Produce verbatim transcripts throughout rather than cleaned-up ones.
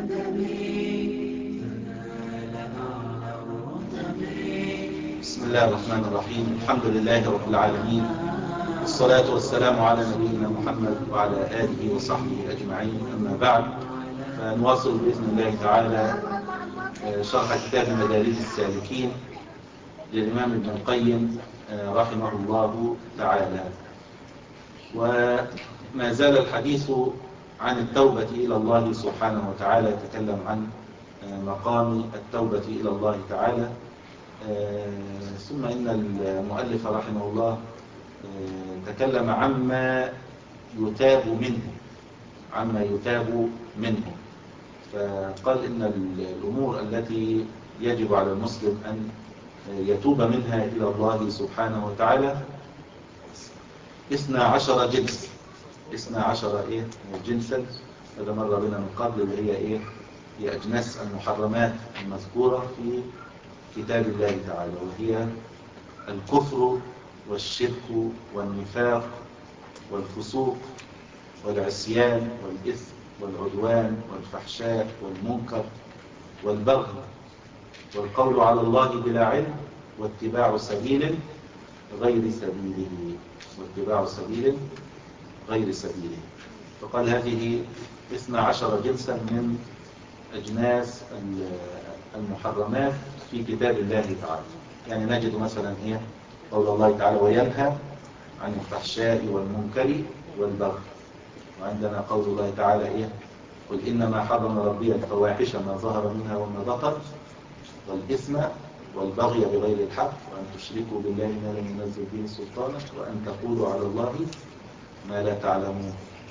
بسم الله الرحمن الرحيم. الحمد لله رب العالمين، والصلاة والسلام على نبينا محمد وعلى آله وصحبه أجمعين، أما بعد. فنواصل بإذن الله تعالى شرح كتاب مدارج السالكين للإمام ابن القيم رحمه الله تعالى. وما زال الحديث عن التوبة إلى الله سبحانه وتعالى، يتكلم عن مقام التوبة إلى الله تعالى. ثم إن المؤلف رحمه الله تكلم عما يتاب منه عما يتاب منه فقال إن الأمور التي يجب على المسلم أن يتوب منها إلى الله سبحانه وتعالى اثنا عشر جنس اثنا عشر إيه جنسا. هذا مر بنا من قبل، اللي هي إيه هي أجناس المحرمات المذكورة في كتاب الله تعالى، وهي الكفر والشرك والنفاق والفسوق والعصيان والإثم والعدوان والفحشاء والمنكر والبغي والقول على الله بلا علم واتباع سبيل غير سبيله واتباع سبيل غير سبيله. فقال هذه اثنا عشر جنسا من أجناس المحرمات في كتاب الله تعالى. يعني نجد مثلا هي قول الله تعالى وينهى عن الفحشاء والمنكر والبغي، وعندنا قول الله تعالى إيه قل إنما حرم ربي الفواحش ما ظهر منها وما بطن والإثم والبغي بغير الحق وأن تشركوا بالله ما لم ينزل به سلطانا وأن تقولوا على الله ما لا تعلمون.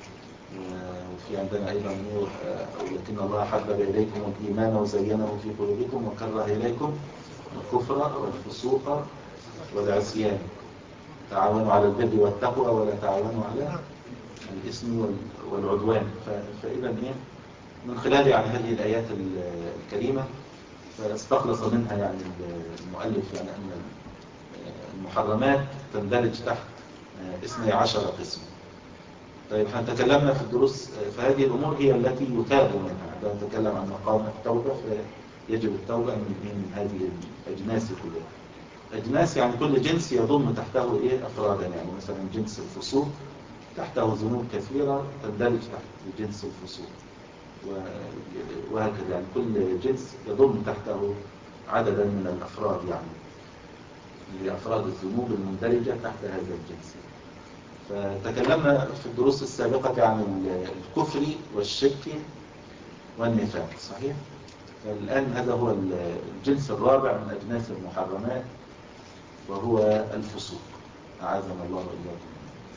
وفي عندنا أيضا ولكن الله حبب إليكم الإيمان وزينه في قلوبكم وكره إليكم الكفر والفسوق والعصيان تعاونوا على البر والتقوى ولا تعاونوا على الإثم والعدوان. فإذا إيه من خلال يعني هذه الآيات الكريمة فاستخلص منها يعني المؤلف يعني أن المحرمات تندرج تحت اثني عشر قسم. طيب احنا تكلمنا في الدروس، فهذه الأمور هي التي يتاب منها. عندما نتكلم عن مقام التوبة فيجب التوبة من هذه الأجناس كلها. أجناس يعني كل جنس يضم تحته إيه أفرادا. يعني مثلا جنس الفسوق تحته ذنوب كثيرة تندرج تحت جنس الفسوق، وهكذا. يعني كل جنس يضم تحته عددا من الأفراد، يعني لأفراد الذنوب المندرجة تحت هذا الجنس. فتكلمنا في الدروس السابقة عن الكفر والشرك والنفاق، صحيح؟ فالآن هذا هو الجنس الرابع من أجناس المحرمات، وهو الفسوق، أعاذنا الله وإياكم.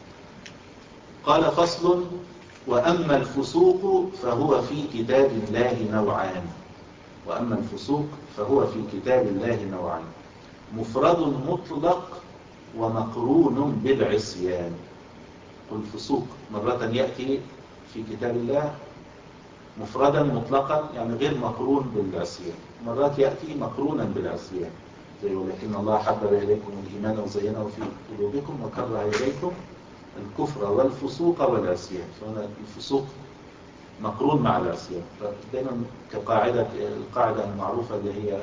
قال فصل: وأما الفسوق فهو في كتاب الله نوعان وأما الفسوق فهو في كتاب الله نوعان مفرد مطلق ومقرون بالعصيان. والفسوق مرة يأتي في كتاب الله مفردا مطلقا، يعني غير مقرون بالعصيان، مرات يأتي مقرونا بالعصيان، زي ولكن الله حبب إليكم الإيمان وزينه في قلوبكم وكره إليكم الكفر والفسوق والعصيان. فهنا الفسوق مقرون مع العصيان. فدائما كقاعدة القاعدة المعروفة اللي هي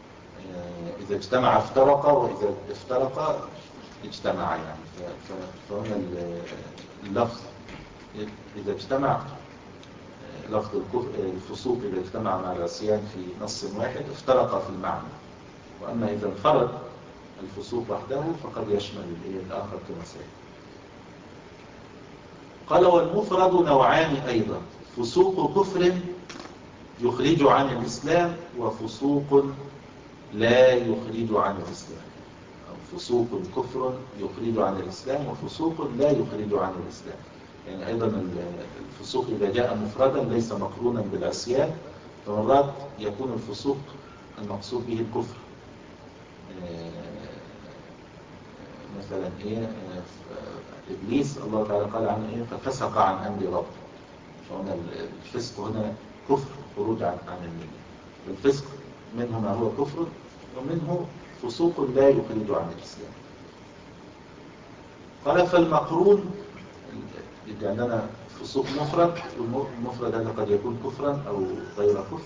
إذا اجتمع افترق وإذا افترق اجتمع. يعني فهنا اللفظ إذا اجتمع لفظ الفسوق إذا اجتمع مع العصيان في نص واحد افترق في المعنى، وأما إذا انفرد الفسوق وحده فقد يشمل الآخر كما سيأتي. قال: والمفرد نوعان أيضا، فسوق كفر يخرج عن الإسلام وفسوق لا يخرج عن الإسلام. أو فسوق كفر يخرج عن الإسلام وفسوق لا يخرج عن الإسلام. يعني أيضا الفسوق إذا جاء مفردا ليس مقرونا بالعصيان، فمرات يكون الفسوق المقصود به الكفر. مثلا إيه إبليس الله تعالى قال عنه إيه ففسق عن أمر ربه. فهنا الفسق هنا كفر، خروج عن عن الملة. الفسق منه ما هو كفر ومنه فسوق لا يخرج عن الإسلام. قال: فالمقرون، يبقى عندنا الفسوق مفرد، والمفرد هذا قد يكون كفرا أو غير كفر،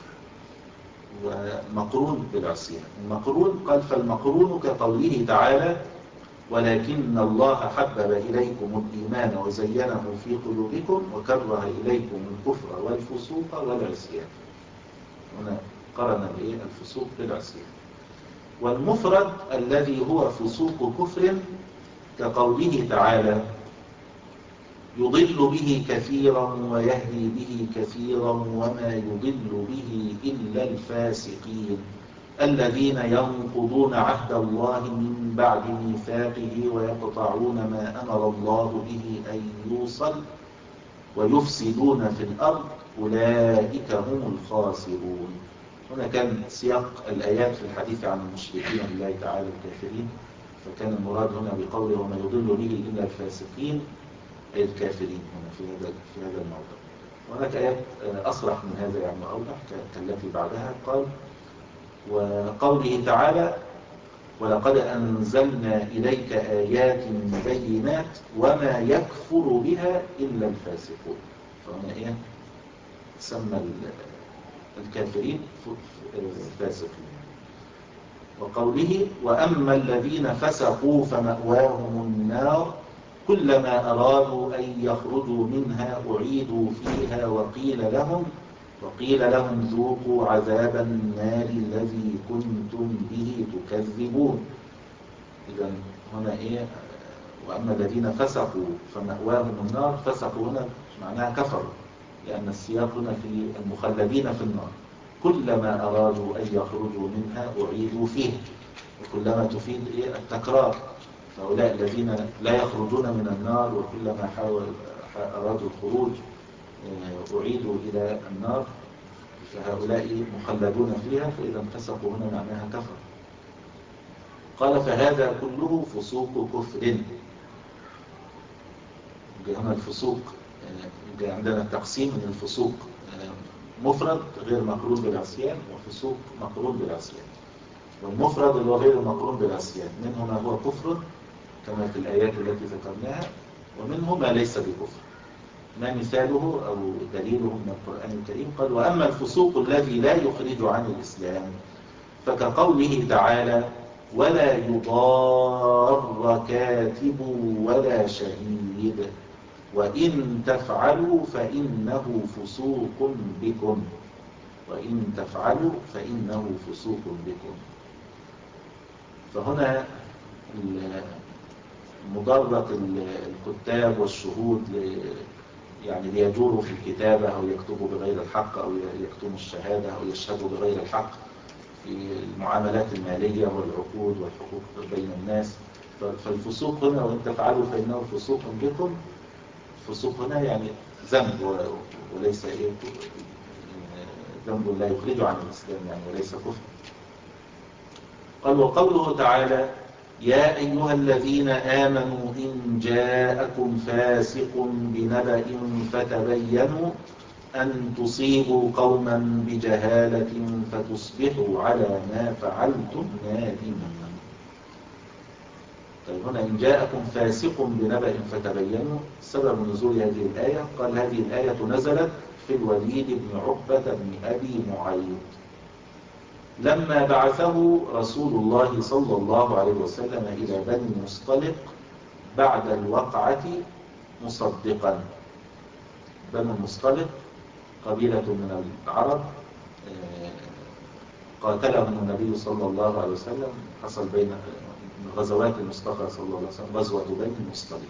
ومقرون بالعصيان. المقرون قال فالمقرون كقوله تعالى ولكن الله حبب إليكم الإيمان وزينه في قلوبكم وكره إليكم الكفر والفسوق والعصيان. هنا قرن الفسوق بالعصيان. والمفرد الذي هو فسوق كفر كقوله تعالى يضل به كثيرا ويهدي به كثيرا وما يضل به إلا الفاسقين الذين ينقضون عهد الله من بعد ميثاقه ويقطعون ما أمر الله به أن يوصل ويفسدون في الأرض أولئك هم الخاسرون. هنا كان سياق الآيات في الحديث عن المشركين بالله تعالى الكافرين، فكان المراد هنا بقوله وما يضل به إلا الفاسقين أي الكافرين هنا في هذا في هذا الموضوع. وهناك آيات أصرح من هذا يعني وأوضح كالتي بعدها قال وقوله تعالى ولقد أنزلنا إليك آيات بينات وما يكفر بها إلا الفاسقون. فهنا إيه سمى الكافرين فاسقين. وقوله وأما الذين فسقوا فمأواهم النار كلما أرادوا أن يخرجوا منها أعيدوا فيها وقيل لهم وقيل لهم ذوقوا عذاب النار الذي كنتم به تكذبون. إذن هنا إيه وأما الذين فسقوا فمأواهم النار. فسقوا هنا معناها كفروا، لأن السياق هنا في المخلدين في النار. كلما أرادوا أن يخرجوا منها أعيدوا فيها، وكلما تفيد إيه التكرار. فهؤلاء الذين لا يخرجون من النار وكلما حاول أرادوا الخروج أعيدوا إلى النار، فهؤلاء مخلدون فيها. فإذا فسقوا هنا معناها كفر. قال فهذا كله فسوق كفر. هنا الفسوق عندنا التقسيم من الفسوق مفرد غير مقرون بالعصيان وفسوق مقرون بالعصيان. والمفرد اللي هو غير المقرون بالعصيان منه ما هو كفر كما في الآيات التي ذكرناها، ومنه ما ليس بكفر. ما مثاله أو دليله من القرآن الكريم قال وأما الفسوق الذي لا يخرج عن الإسلام فكقوله تعالى ولا يضار كاتب ولا شهيد وإن تفعلوا فإنه فسوق بكم وإن تفعلوا فإنه فسوق بكم. فهنا مضرة الكتاب والشهود يعني ليجوروا في الكتابة أو يكتبوا بغير الحق أو يكتموا الشهادة أو يشهدوا بغير الحق في المعاملات المالية والعقود والحقوق بين الناس. فالفسوق هنا وإن تفعلوا فإنه فسوق بكم. الفسوق هنا يعني ذنب وليس إيه ذنب لا يخرج عن الإسلام يعني وليس كفر. قال وقوله تعالى يا أيها الذين آمنوا إن جاءكم فاسق بنبأ فتبينوا أن تصيبوا قوما بجهالة فتصبحوا على ما فعلتم نادمين. طيب هنا إن جاءكم فاسق بنبأ فتبينوا. سبب نزول هذه الآية قال هذه الآية نزلت في الوليد بن عقبة بن أبي معيط لما بعثه رسول الله صلى الله عليه وسلم إلى بني المصطلق بعد الوقعة مصدقا. بني المصطلق قبيلة من العرب قاتلهم النبي صلى الله عليه وسلم. حصل بين غزوات المصطفى صلى الله عليه وسلم غزوة بني المصطلق.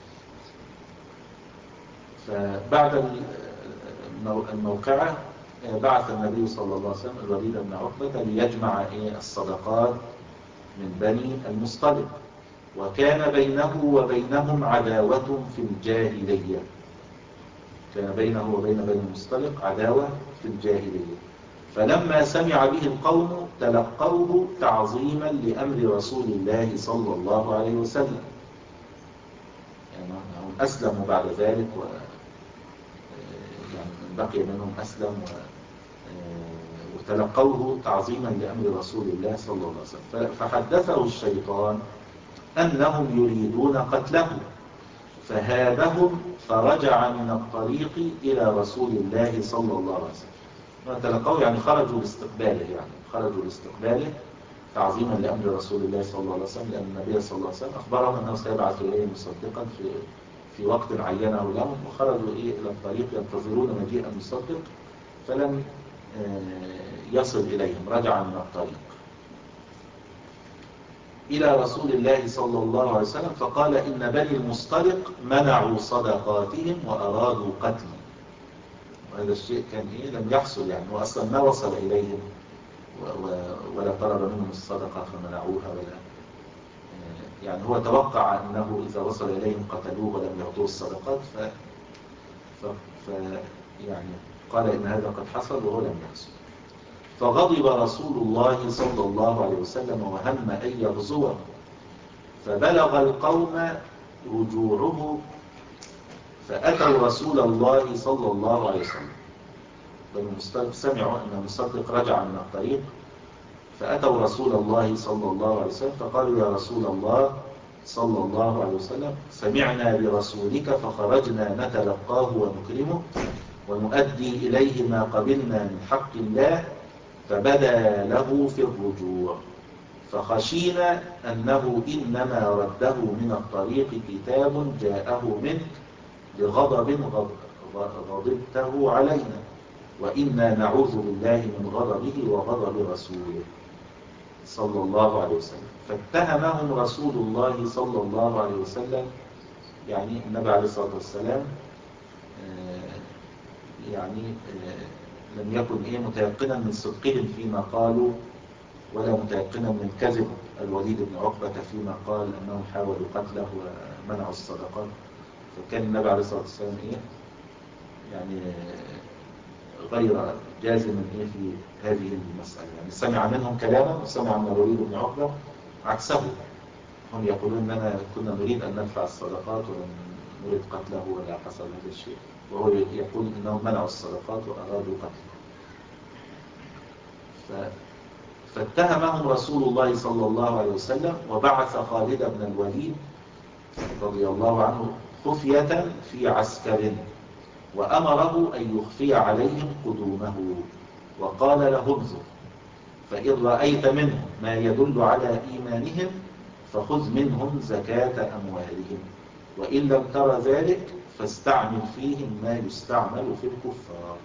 فبعد الموقعة بعث النبي صلى الله عليه وسلم الوليد بن عقبة ليجمع الصدقات من بني المصطلق، وكان بينه وبينهم عداوة في الجاهلية. كان بينه وبين بني المصطلق عداوة في الجاهلية. فلما سمع به القوم تلقوه تعظيما لأمر رسول الله صلى الله عليه وسلم. يعني هم أسلموا بعد ذلك و يعني بقي منهم أسلم و... وتلقوه تعظيما لأمر رسول الله صلى الله عليه وسلم. فحدثه الشيطان أنهم يريدون قتله فهابهم فرجع من الطريق إلى رسول الله صلى الله عليه وسلم. تلقوا يعني خرجوا لاستقباله، يعني خرجوا لاستقباله تعظيما لأمر رسول الله صلى الله عليه وسلم، لأن النبي صلى الله عليه وسلم أخبرهم أنه سيبعث إليه مصدقا في في وقت عينه لهم، وخرجوا إيه إلى الطريق ينتظرون مجيء المصدق، فلم يصل إليهم، رجع من الطريق إلى رسول الله صلى الله عليه وسلم فقال إن بني المصطلق منعوا صدقاتهم وأرادوا قتلي. وهذا الشيء كان إيه لم يحصل، يعني هو أصلا ما وصل إليهم ولا طلب منهم الصدقة فمنعوها، ولا يعني هو توقع أنه إذا وصل إليهم قتلوه ولم يعطوه الصدقات، ف... ف... ف... يعني قال إن هذا قد حصل وهو لم يحصل. فغضب رسول الله صلى الله عليه وسلم وهم أن يغزوه، فبلغ القوم رجوعه فأتوا رسول الله صلى الله عليه وسلم. بنو المصطلق سمعوا أن المصدق رجع من الطريق، فأتوا رسول الله صلى الله عليه وسلم فقالوا يا رسول الله صلى الله عليه وسلم سمعنا برسولك فخرجنا نتلقاه ونكرمه ونؤدي إليه ما قبلنا من حق الله، فبدا له في الرجوع، فخشينا أنه إنما رده من الطريق كتاب جاءه منك لغضب غضبته علينا، وإنا نعوذ بالله من غضبه وغضب رسوله صلى الله عليه وسلم. فاتهمهم رسول الله صلى الله عليه وسلم، يعني النبي عليه الصلاة والسلام يعني لم يكن إيه متيقنا من صدقهم فيما قالوا، ولا متيقنا من كذب الوليد بن عقبة فيما قال أنهم حاولوا قتله ومنعوا الصدقات. فكان النبي عليه الصلاة والسلام إيه يعني غير جازم إيه في هذه المسألة، يعني سمع منهم كلاما وسمع من الوليد بن عقبة عكسه. هم يقولون أننا كنا نريد أن ندفع الصدقات ولم نريد قتله ولا حصل هذا الشيء، وهو يقول أنهم منعوا الصدقات وأرادوا قتله. ف... فاتهمهم رسول الله صلى الله عليه وسلم، وبعث خالد بن الوليد رضي الله عنه خفية في عسكر، وأمره أن يخفي عليهم قدومه، وقال لهم انظر فإن رأيت منهم ما يدل على إيمانهم فخذ منهم زكاة أموالهم، وإن لم تر ذلك فاستعمل فيهم ما يستعمل في الكفار.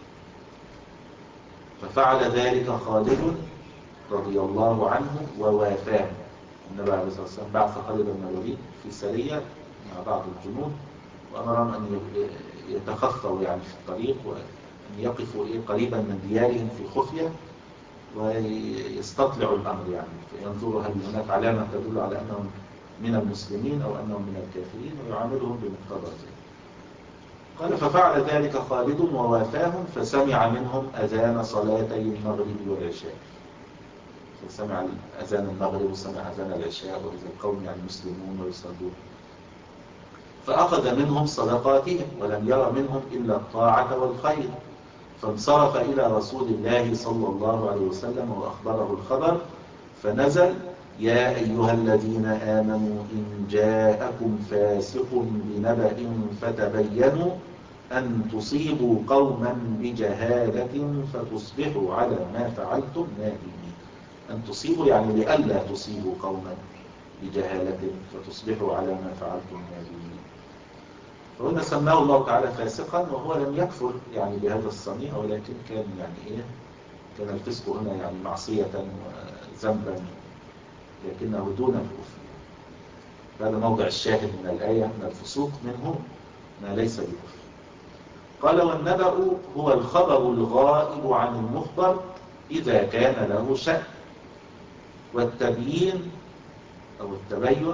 ففعل ذلك خالد رضي الله عنه ووافاه. النبي عليه الصلاة والسلام بعث خالد بن الوليد في سرية مع بعض الجنود، وأمرهم أن يتخفوا يعني في الطريق، وأن يقفوا قريبا من ديارهم في خفية ويستطلعوا الأمر، يعني فينظروا هل هناك علامة تدل على أنهم من المسلمين أو أنهم من الكافرين، ويعاملهم بمقتضى ذلك. قال ففعل ذلك خالد ووافاهم، فسمع منهم أذان صلاتي المغرب والعشاء. فسمع أذان المغرب وسمع أذان العشاء، وإذا القوم يعني مسلمون ويصلون، فأخذ منهم صدقاتهم ولم ير منهم إلا الطاعة والخير، فانصرف إلى رسول الله صلى الله عليه وسلم وأخبره الخبر، فنزل يا أيها الذين آمنوا إن جاءكم فاسق بنبأ فتبينوا أن تصيبوا قوما بجهالة فتصبحوا على ما فعلتم نادمين. أن تصيبوا يعني لئلا تصيبوا قوما بجهالة فتصبحوا على ما فعلتم نادمين. فهنا سماه الله تعالى فاسقا، وهو لم يكفر يعني بهذا الصنيع، ولكن كان يعني إيه كان الفسق هنا يعني معصية وذنبا لكنه دون الكفر. هذا موضع الشاهد من الآية، من الفسوق منه ما ليس بكفر. قال والنبأ هو الخبر الغائب عن المخبر إذا كان له شأن، والتبيين أو التبين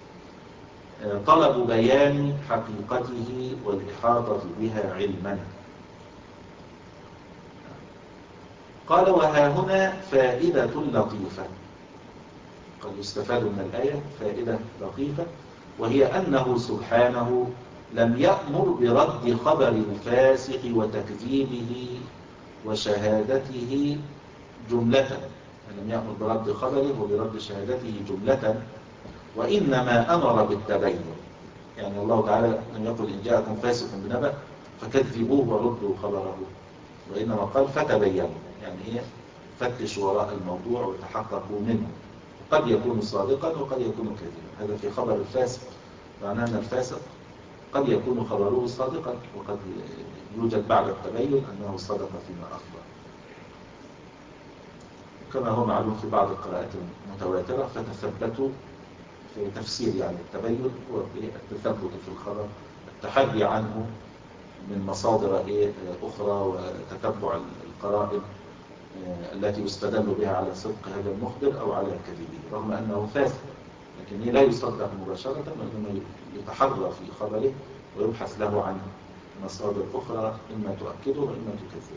طلب بيان حقيقته والإحاطة بها علما. قال وها هنا فائدة لطيفة، قد يستفاد من الآية فائدة لطيفة، وهي أنه سبحانه لم يأمر برد خبر الفاسق وتكذيبه وشهادته جملة، لم يأمر برد خبره وبرد شهادته جملة، وإنما أمر بالتبين. يعني الله تعالى لم يقل إن جاءكم فاسق بنبأ فكذبوه وردوا خبره، وإنما قال فتبينوا، يعني إيه؟ فتشوا وراء الموضوع وتحققوا منه، قد يكون صادقا وقد يكون كاذبا. هذا في خبر الفاسق، معناه أن الفاسق قد يكون خبره صادقا، وقد يوجد بعد التبين أنه صدق فيما أخبر، كما هو معلوم في بعض القراءات المتواترة. فتثبتوا في تفسير يعني التبين هو التثبت في الخبر، التحري عنه من مصادر أخرى وتتبع القرائن التي يستدل بها على صدق هذا المخبر أو على كذبه، رغم أنه فاسق لكنه لا يصدق مباشرة، وإنما يتحرى في خبره ويبحث له عن مصادر أخرى إما تؤكده وإما تكذبه.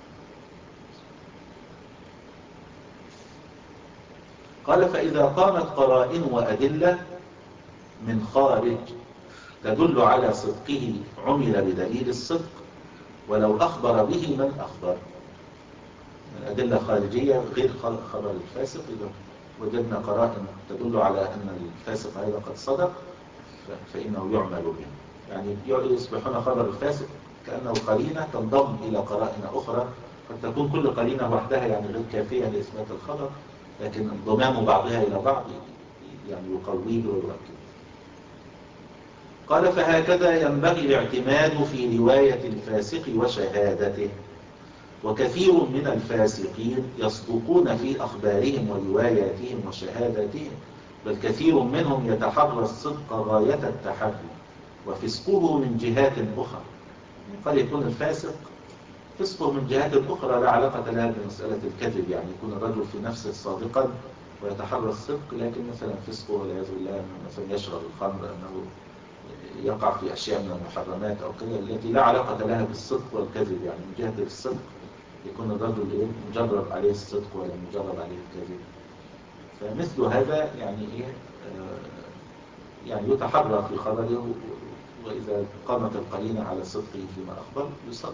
قال فإذا قامت قرائن وأدلة من خارج تدل على صدقه عمل بدليل الصدق ولو أخبر به من أخبر. الأدلة خارجية غير خبر الفاسق، إذا وجدنا قرائن تدل على أن الفاسق هذا قد صدق فإنه يعمل به، يعني يصبحون خبر الفاسق كأنه قرينة تنضم إلى قرائن أخرى، قد تكون كل قرينة وحدها يعني غير كافية لإثبات الخبر، لكن انضمام بعضها إلى بعض يعني يقويه ويؤكده. قال فهكذا ينبغي الاعتماد في رواية الفاسق وشهادته، وكثير من الفاسقين يصدقون في أخبارهم ورواياتهم وشهاداتهم، بل كثير منهم يتحرى الصدق غاية التحري وفسقه من جهات أخرى. يعني قد يكون الفاسق فسقه من جهات أخرى لا علاقة لها بمسألة الكذب، يعني يكون الرجل في نفسه صادقا ويتحرى الصدق، لكن مثلا فسقه والعياذ بالله أنه مثلا يشرب الخمر، أنه يقع في أشياء من المحرمات أو كذا التي لا علاقة لها بالصدق والكذب. يعني من جهة الصدق يكون الرجل مجرب عليه الصدق ولا مجرب عليه الكذب، فمثل هذا يعني إيه آه يعني يتحرى في خبره، وإذا قامت القرينة على صدقه فيما أخبر يصدق.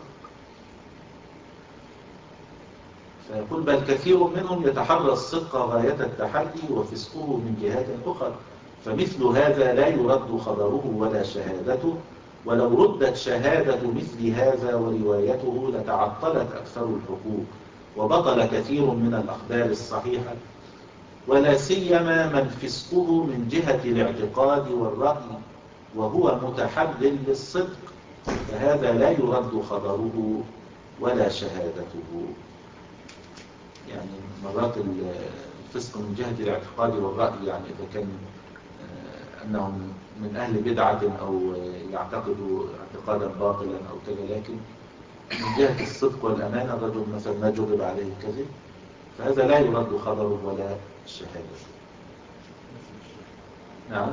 فيقول بل كثير منهم يتحرى الصدق غاية التحري وفسقه من جهات أخرى، فمثل هذا لا يرد خبره ولا شهادته، ولو ردت شهادة مثل هذا وروايته لتعطلت أكثر الحقوق وبطل كثير من الأخبار الصحيحة، ولا سيما من فسقه من جهة الاعتقاد والرأي وهو متحلل للصدق، فهذا لا يرد خبره ولا شهادته. يعني مرات الفسق من جهة الاعتقاد والرأي، يعني إذا كان أنهم من أهل بدعة أو يعتقدوا اعتقادا باطلا أو كذا، لكن من جهة الصدق والأمانة الرجل مثلا ما جرب عليه الكذب، فهذا لا يرد خبره ولا الشهادة. نعم.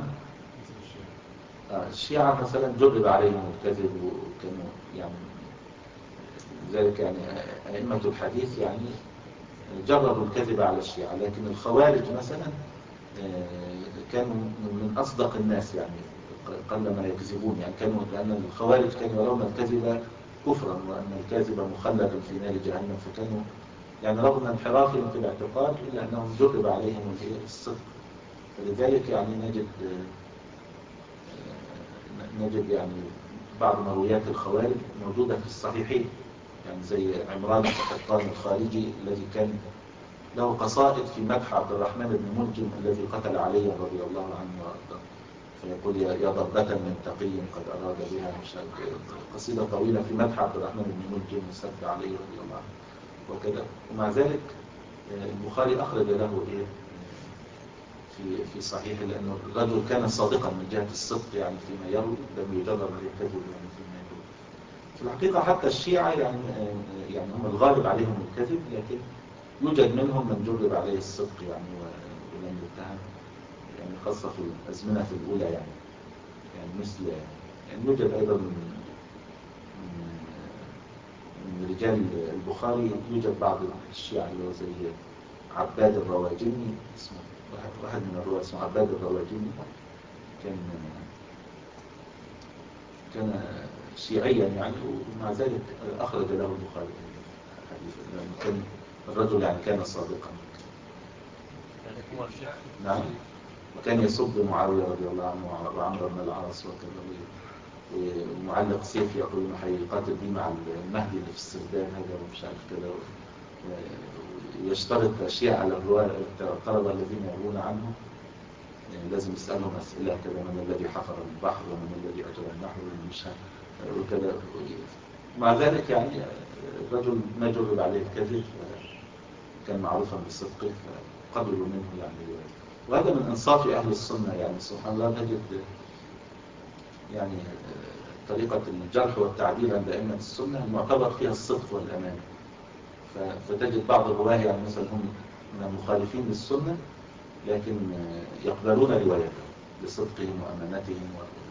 الشيعة مثلا جرب عليهم الكذب وكانوا يعني ذلك، يعني أئمة الحديث يعني جربوا الكذب على الشيعة، لكن الخوارج مثلا كانوا من أصدق الناس، يعني قل ما يكذبون، يعني كانوا لأن الخوارج كانوا يرون الكذب كفرا وأن الكاذب مخلد في نار جهنم، فكانوا يعني رغم انحرافهم في الاعتقاد إلا أنهم جرب عليهم الصدق. فلذلك يعني نجد نجد يعني بعض مرويات الخوارج موجودة في الصحيحين، يعني زي عمران القطان الخارجي الذي كان له قصائد في مدح عبد الرحمن بن ملجم الذي قتل علي رضي الله عنه وارضاه، فيقول يا ضربة من تقي قد أراد بها مشاهد، قصيدة طويلة في مدح عبد الرحمن بن ملجم وسب علي رضي الله عنه وكذا. ومع ذلك البخاري أخرج له إيه في في صحيح، لأنه الرجل كان صادقا من جهة الصدق يعني فيما يروي، لم يجرب عليه الكذب يعني فيما يروي. في الحقيقة حتى الشيعة يعني يعني هم الغالب عليهم الكذب، لكن يوجد منهم من جرب عليه الصدق يعني ولم يتهم، يعني خاصة في الأزمنة في الأولى يعني يعني مثل يعني يوجد أيضا من, من رجال البخاري يوجد بعض الشيعة اللي هو زي عباد الرواجيني، اسمه واحد من الرواة اسمه عباد الرواجيني، كان كان شيعيا يعني، ومع ذلك أخرج له البخاري حديثا، لأنه كان الرجل يعني كان صادقا. نعم. وكان يسب معاوية رضي الله عنه وعمرو بن العاص وكذا، ومعلق سيف يقول انه هيقاتل بيه مع المهدي اللي في السرداب هذا ومش عارف كذا، ويشترط اشياء على الطلبه الذين يروون عنه، يعني لازم يسالهم اسئله كذا: من الذي حفر البحر ومن الذي اجرى النهر ومش وكذا. مع ذلك يعني الرجل ما جرب عليه الكذب، كان معروفا بصدقه فقبلوا منه يعني. وهذا من انصاف اهل السنه، يعني سبحان الله نجد يعني طريقة الجرح والتعديل عند أئمة السنة المعتبر فيها الصدق والأمان. فتجد بعض الرواه يعني مثلا هم من المخالفين للسنة لكن يقبلون روايته لصدقهم وأمانتهم.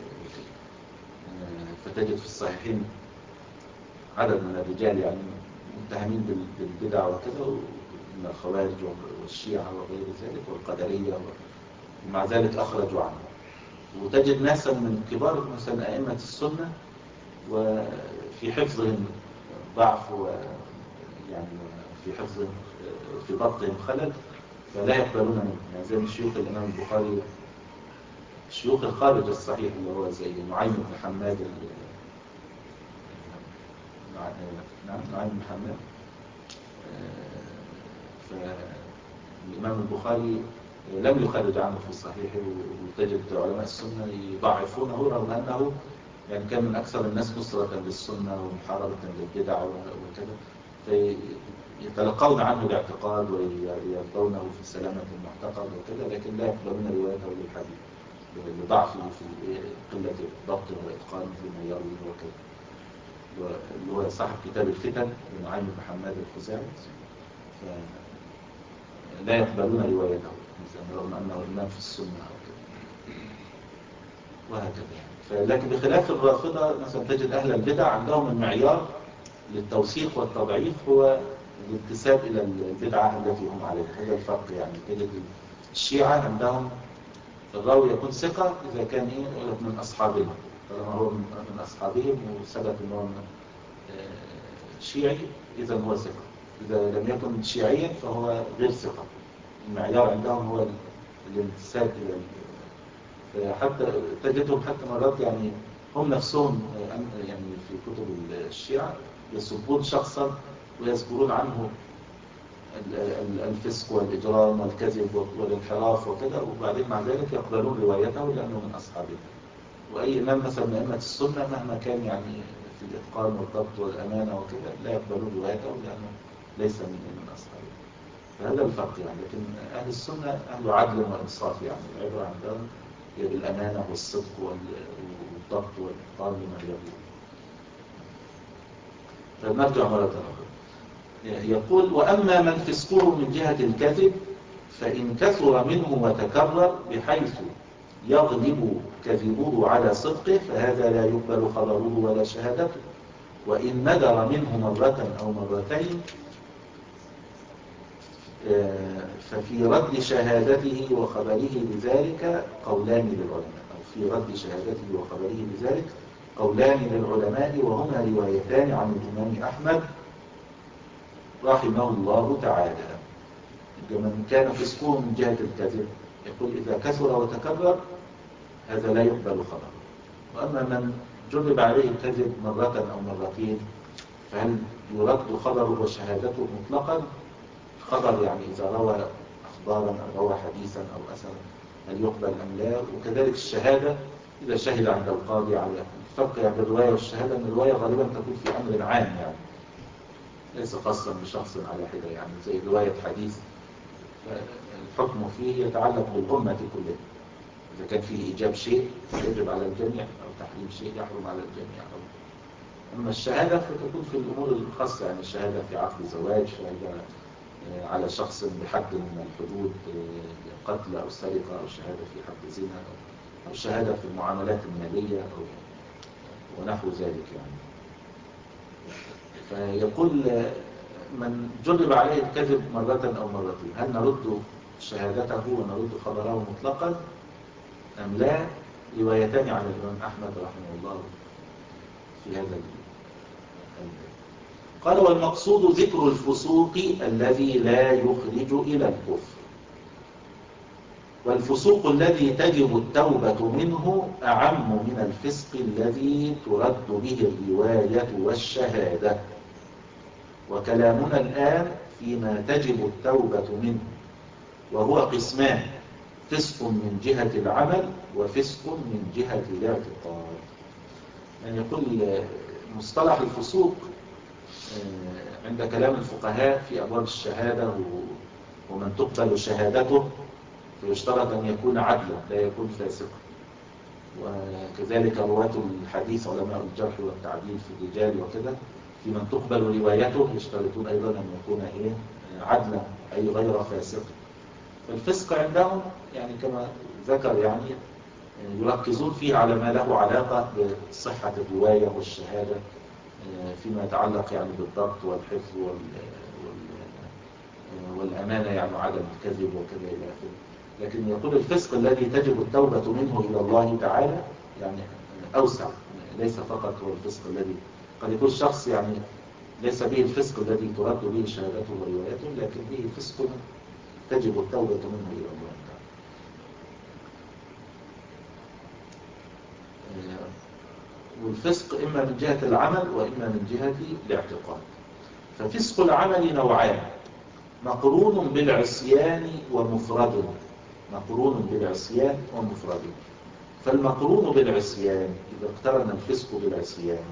فتجد في الصحيحين عدد من الرجال يعني متهمين بالبدع وكذا، من الخوارج والشيعة وغير ذلك والقدرية، ومع ذلك أخرجوا عنه. وتجد ناسا من كبار مثلا أئمة السنة وفي حفظهم ضعف، ويعني في حفظهم في ضبطهم خلل، فلا يقبلون منه. يعني زي شيوخ الإمام البخاري، شيوخ الخارج الصحيح اللي هو زي نعيم بن حماد، نعم نعيم بن حماد. فالإمام البخاري لم يخرج عنه في صحيحه، وتجد علماء السنة يضعفونه رغم أنه يعني كان من أكثر الناس نصرة للسنة ومحاربة للبدع وكذا، فيتلقون عنه الاعتقاد ويرضونه في سلامة المعتقد وكذا، لكن لا يقبلون روايته للحديث لضعفه في قلة ضبط وإتقان فيما يروي وكذا. اللي هو صاحب كتاب الفتن نعيم بن حماد الخزاعي، لا يقبلون روايته رغم أنه إمام في السنة أو كذا وهكذا يعني. لكن بخلاف الرافضة مثلا تجد أهل البدع عندهم المعيار للتوثيق والتضعيف هو الانتساب إلى البدعة التي هم عليها. هذا الفرق يعني. تجد الشيعة عندهم الراوي يكون ثقة إذا كان إيه من أصحابهم، طالما هو من أصحابهم وثبت أنه شيعي إذا هو ثقة. إذا لم يكن شيعيا فهو غير ثقة. المعيار عندهم هو الانتساب إلى، حتى تجدهم حتى مرات يعني هم نفسهم يعني في كتب الشيعة يسبون شخصا ويذكرون عنه الفسق والإجرام والكذب والانحراف وكذا، وبعدين مع ذلك يقبلون روايته لأنه من أصحابه. وأي إمام مثلا من أئمة السنة مهما كان يعني في الإتقان والضبط والأمانة وكذا لا يقبلون روايته لأنه ليس من أصحابه. فهذا الفرق يعني. لكن أهل السنة أهل عدل وإنصاف، يعني العبرة عندهم هي بالأمانة والصدق والضبط والإتقان لما يقول. فنرجع مرة أخرى. يقول: وأما من فسقه من جهة الكذب فإن كثر منه وتكرر بحيث يغلب كذبه على صدقه فهذا لا يقبل خبره ولا شهادته. وإن ندر منه مرة أو مرتين ففي رد شهادته وخبره بذلك قولان للعلماء، أو في رد شهادته وخبره بذلك قولان للعلماء، وهما روايتان عن الإمام أحمد رحمه الله تعالى. من كان فسقه من جهة الكذب يقول إذا كثر وتكرر هذا لا يقبل خبره. وأما من جرب عليه الكذب مرة أو مرتين فهل يرد خبره وشهادته مطلقا؟ خبر يعني إذا روى أخبارا أو روى حديثا أو أثرا هل يقبل أم لا؟ وكذلك الشهادة إذا شهد عند القاضي على الفرق يعني الرواية والشهادة، أن الرواية غالبا تكون في أمر عام يعني ليس خاصا بشخص على حدة، يعني زي رواية حديث الحكم فيه يتعلق بالأمة كلها. إذا كان فيه إيجاب شيء يجب على الجميع أو تحريم شيء يحرم على الجميع. أو أما الشهادة فتكون في الأمور الخاصة، يعني الشهادة في عقد زواج، شهادة على شخص بحد من الحدود قتل أو سرقة، أو شهادة في حد زنا، أو شهادة في المعاملات المالية أو ونحو ذلك يعني. فيقول من جرب عليه الكذب مرة أو مرتين هل نرد شهادته ونرد خبره مطلقا أم لا؟ روايتان عن الإمام أحمد رحمه الله في هذا الباب. قال: والمقصود ذكر الفسوق الذي لا يخرج إلى الكفر. والفسوق الذي تجب التوبة منه أعم من الفسق الذي ترد به الرواية والشهادة. وكلامنا الآن فيما تجب التوبة منه، وهو قسمان: فسق من جهة العمل وفسق من جهة الاعتقاد. يعني يقول مصطلح الفسوق عند كلام الفقهاء في أبواب الشهادة ومن تقبل شهادته فيشترط أن يكون عدلا لا يكون فاسقا، وكذلك رواة الحديث علماء الجرح والتعديل في الرجال وكذا في من تقبل روايته يشترطون أيضا أن يكون إيه عدلا أي غير فاسق. فالفسق عندهم يعني كما ذكر يعني يركزون فيه على ما له علاقة بصحة الرواية والشهادة فيما يتعلق يعني بالضبط والحفظ والأمانة يعني عدم الكذب وكذا إلى آخره. لكن يقول الفسق الذي تجب التوبة منه إلى الله تعالى يعني أوسع، ليس فقط هو الفسق الذي قد يكون الشخص يعني ليس به الفسق الذي ترد به شهادته وروايته، لكن به فسق تجب التوبة منه إلى الله تعالى. والفسق إما من جهة العمل وإما من جهة الاعتقاد. ففسق العمل نوعان: مقرون بالعصيان ومفرد. مقرون بالعصيان ومفرد. فالمقرون بالعصيان إذا اقترن الفسق بالعصيان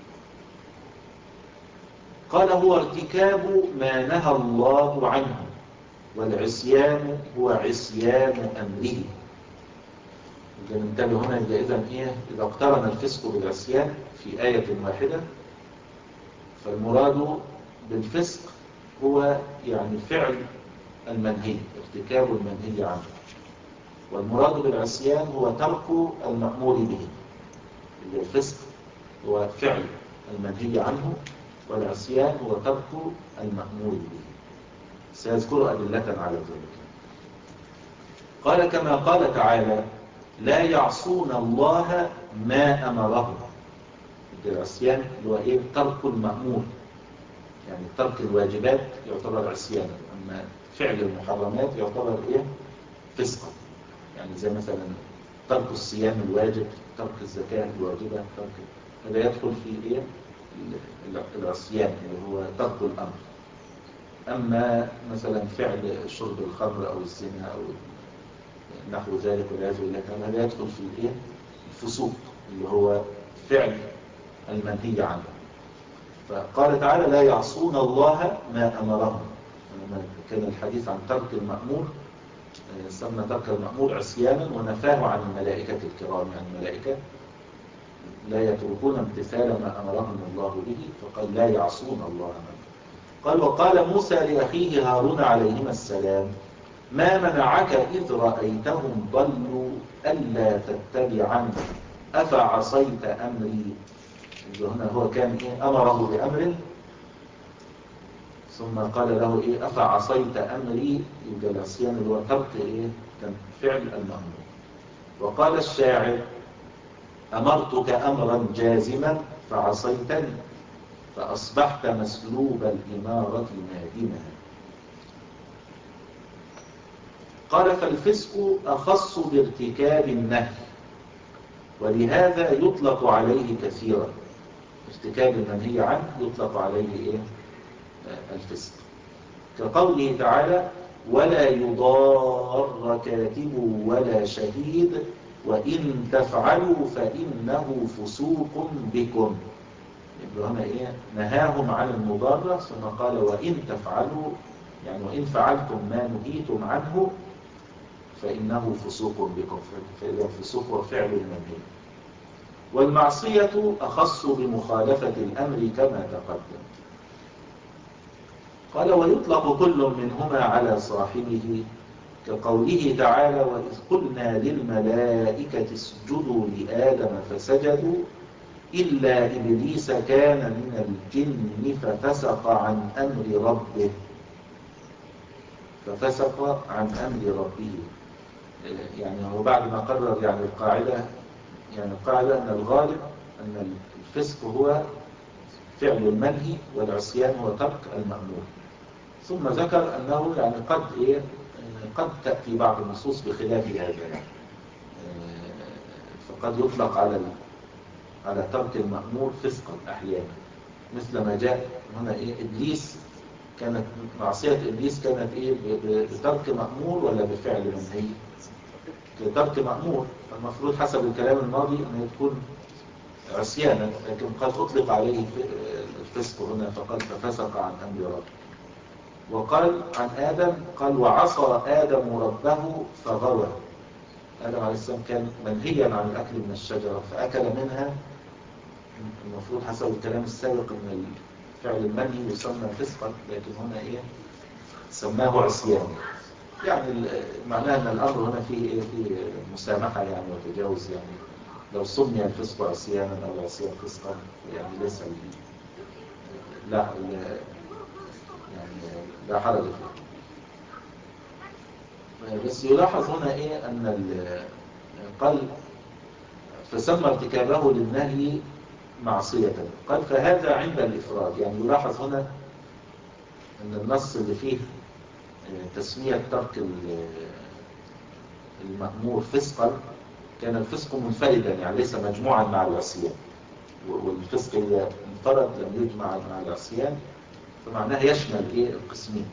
قال هو ارتكاب ما نهى الله عنه، والعصيان هو عصيان أمره. إذا ننتبه هنا إذا إذن إيه إذا اقترن الفسق بالعصيان في آية واحدة فالمراد بالفسق هو يعني فعل المنهي، ارتكاب المنهي عنه، والمراد بالعصيان هو ترك المأمور به. الفسق هو فعل المنهي عنه، والعصيان هو ترك المأمور به. سيذكر أدلة على ذلك. قال كما قال تعالى: لا يعصون الله ما أمرهم. العصيان هو إيه؟ ترك المأمور، يعني ترك الواجبات يعتبر عصيانا، أما فعل المحرمات يعتبر إيه؟ فسقا. يعني زي مثلا ترك الصيام الواجب، ترك الزكاة الواجبة، ترك هذا يدخل في إيه؟ العصيان اللي هو ترك الأمر. أما مثلا فعل شرب الخمر أو الزنا أو نحو ذلك والعياذ بالله تعالى هذا يدخل في الإيه؟ الفسوق اللي هو فعل المنهي عنه. فقال تعالى: لا يعصون الله ما أمرهم. لما كان الحديث عن ترك المأمور سمى ترك المأمور عصيانا ونفاه عن الملائكة الكرام، يعني الملائكة لا يتركون امتثال ما أمرهم الله به، فقال لا يعصون الله ما. قال: وقال موسى لأخيه هارون عليهما السلام: ما منعك إذ رأيتهم ضلوا ألا تتبعني أفعصيت أمري. هنا هو كان إيه؟ أمره بأمر ثم قال له إيه؟ أفعصيت أمري. يبقى العصيان اللي هو ترك إيه؟ كان فعل المأمور. وقال الشاعر: أمرتك أمرا جازما فعصيتني فأصبحت مسلوب الإمارة نادما. قال: فالفسق أخص بارتكاب النهي، ولهذا يطلق عليه كثيرا. ارتكاب المنهي عنه يطلق عليه إيه؟ الفسق، كقوله تعالى: ولا يضار كاتب ولا شهيد وإن تفعلوا فإنه فسوق بكم. يبقى هنا إيه؟ نهاهم عن المضارة ثم قال وإن تفعلوا، يعني وإن فعلتم ما نهيتم عنه فإنه فسوق بكم. فإذا الفسوق هو فعل المنهي. والمعصية أخص بمخالفة الأمر كما تقدم. قال: ويطلق كل منهما على صاحبه، كقوله تعالى: وإذ قلنا للملائكة اسجدوا لآدم فسجدوا إلا إبليس كان من الجن ففسق عن أمر ربه ففسق عن أمر ربه. يعني هو بعد ما قرر يعني القاعدة، يعني القاعدة أن الغالب أن الفسق هو فعل المنهي والعصيان هو ترك المأمور، ثم ذكر أنه يعني قد إيه قد تأتي بعض النصوص بخلاف هذا يعني. فقد يطلق على على ترك المأمور فسقا أحيانا، مثل ما جاء هنا إيه إبليس، كانت معصية إبليس كانت إيه بترك مأمور ولا بفعل منهي؟ بترك مأمور، المفروض حسب الكلام الماضي أن تكون عصيانا، لكن قد أطلق عليه الفسق هنا فقد ففسق عن أمر ربه. وقال عن آدم قال وعصى آدم ربه فغوى. آدم عليه السلام كان منهيا عن الأكل من الشجرة فأكل منها، المفروض حسب الكلام السابق أن الفعل المنهي يسمى فسقا، لكن هنا إيه سماه عصيان. يعني معناه أن الأمر هنا فيه إيه فيه مسامحة يعني وتجاوز، يعني لو سمي الفسق عصيانا أو العصيان فسقا يعني ليس لا, لا يعني لا حرج فيه. بس يلاحظ هنا إيه أن قال فسمى ارتكابه للنهي معصية، قال فهذا عند الإفراد. يعني يلاحظ هنا أن النص اللي فيه تسمية ترك المأمور فسقا كان الفسق منفردا يعني ليس مجموعا مع العصيان، والفسق إذا انفرد لم يجمع مع العصيان فمعناه يشمل إيه القسمين.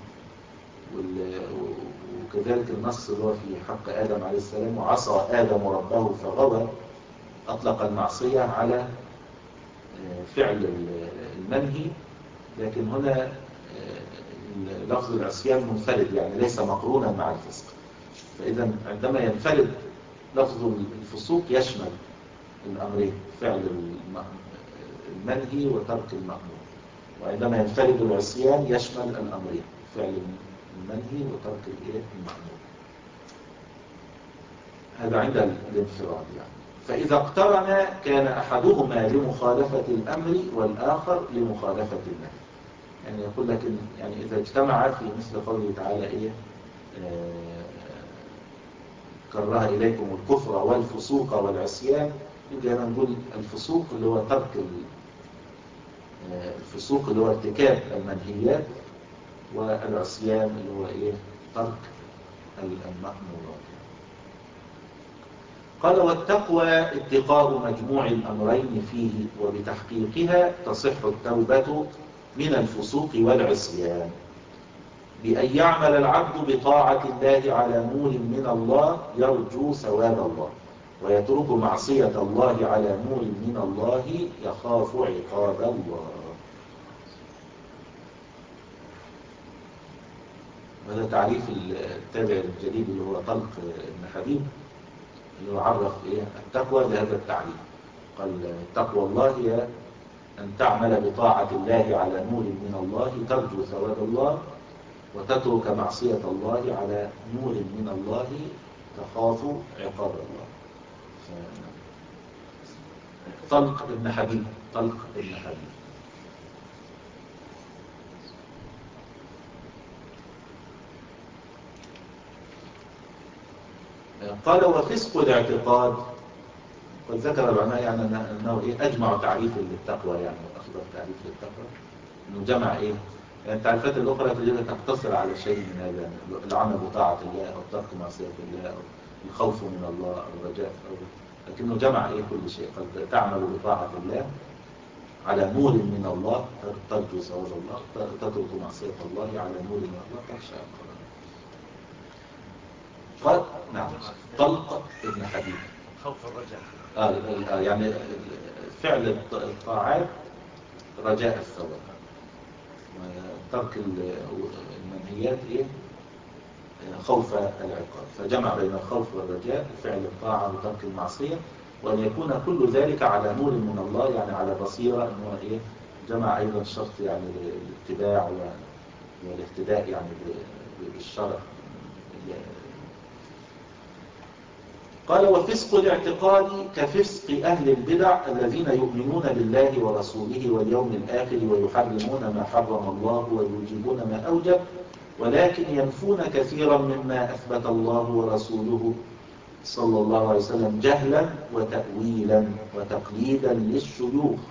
وكذلك النص اللي هو في حق آدم عليه السلام وعصى آدم ربه فغوى، أطلق المعصية على فعل المنهي، لكن هنا لفظ العصيان منفرد يعني ليس مقرونا مع الفسق. فإذا عندما ينفرد لفظ الفسوق يشمل الأمرين، فعل المنهي وترك المأمور، وعندما ينفرد العصيان يشمل الأمرين، فعل المنهي وترك المأمور. هذا عند الانفراد يعني. فإذا اقترن كان أحدهما لمخالفة الأمر والآخر لمخالفة النهي. يعني يقول لك يعني إذا اجتمع في مثل قوله تعالى إيه آه كره إليكم الكفر والفسوق والعصيان، يبقى هنا نقول الفسوق اللي هو ترك الفسوق اللي هو ارتكاب المنهيات، والعصيان اللي هو إيه ترك المأمورات. قال والتقوى اتقاء مجموع الأمرين فيه، وبتحقيقها تصح التوبة من الفسوق والعصيان، بأن يعمل العبد بطاعة الله على نور من الله يرجو ثواب الله، ويترك معصية الله على نور من الله يخاف عقاب الله. هذا تعريف التابع الجديد اللي هو طلق ابن حبيب، اللي هو عرف إيه التقوى بهذا التعريف. قال تقوى الله هي أن تعمل بطاعة الله على نور من الله ترجو ثواب الله، وتترك معصية الله على نور من الله تخاف عقاب الله. طلق ابن حبيب طلق ابن حبيب قال وفسق الاعتقاد، قد ذكر العلماء يعني أنه إيه أجمع تعريف للتقوى، يعني أخبر تعريف للتقوى أنه جمع إيه يعني التعريفات الأخرى تجد تقتصر على شيء من هذا، العمل بطاعة الله أو ترك معصية الله أو الخوف من الله أو الرجاء، أو لكنه جمع إيه كل شيء. قد تعمل بطاعة الله على نور من الله ترجو ثواب الله، تترك معصية الله على نور من الله تخشى عقاب الله. قال نعم طلق ابن حبيب خوف الرجاء آه يعني فعل الطاعات رجاء الثواب، وترك المنهيات إيه خوف العقاب. فجمع بين الخوف والرجاء، فعل الطاعة وترك المعصية، وأن يكون كل ذلك على نور من الله يعني على بصيرة، أنه إيه جمع أيضا شرط يعني الاتباع والاهتداء يعني بالشرع. قال وفسق الاعتقاد كفسق أهل البدع الذين يؤمنون بالله ورسوله واليوم الآخر ويحرمون ما حرم الله ويوجبون ما أوجب، ولكن ينفون كثيرا مما أثبت الله ورسوله صلى الله عليه وسلم جهلا وتأويلا وتقليدا للشيوخ،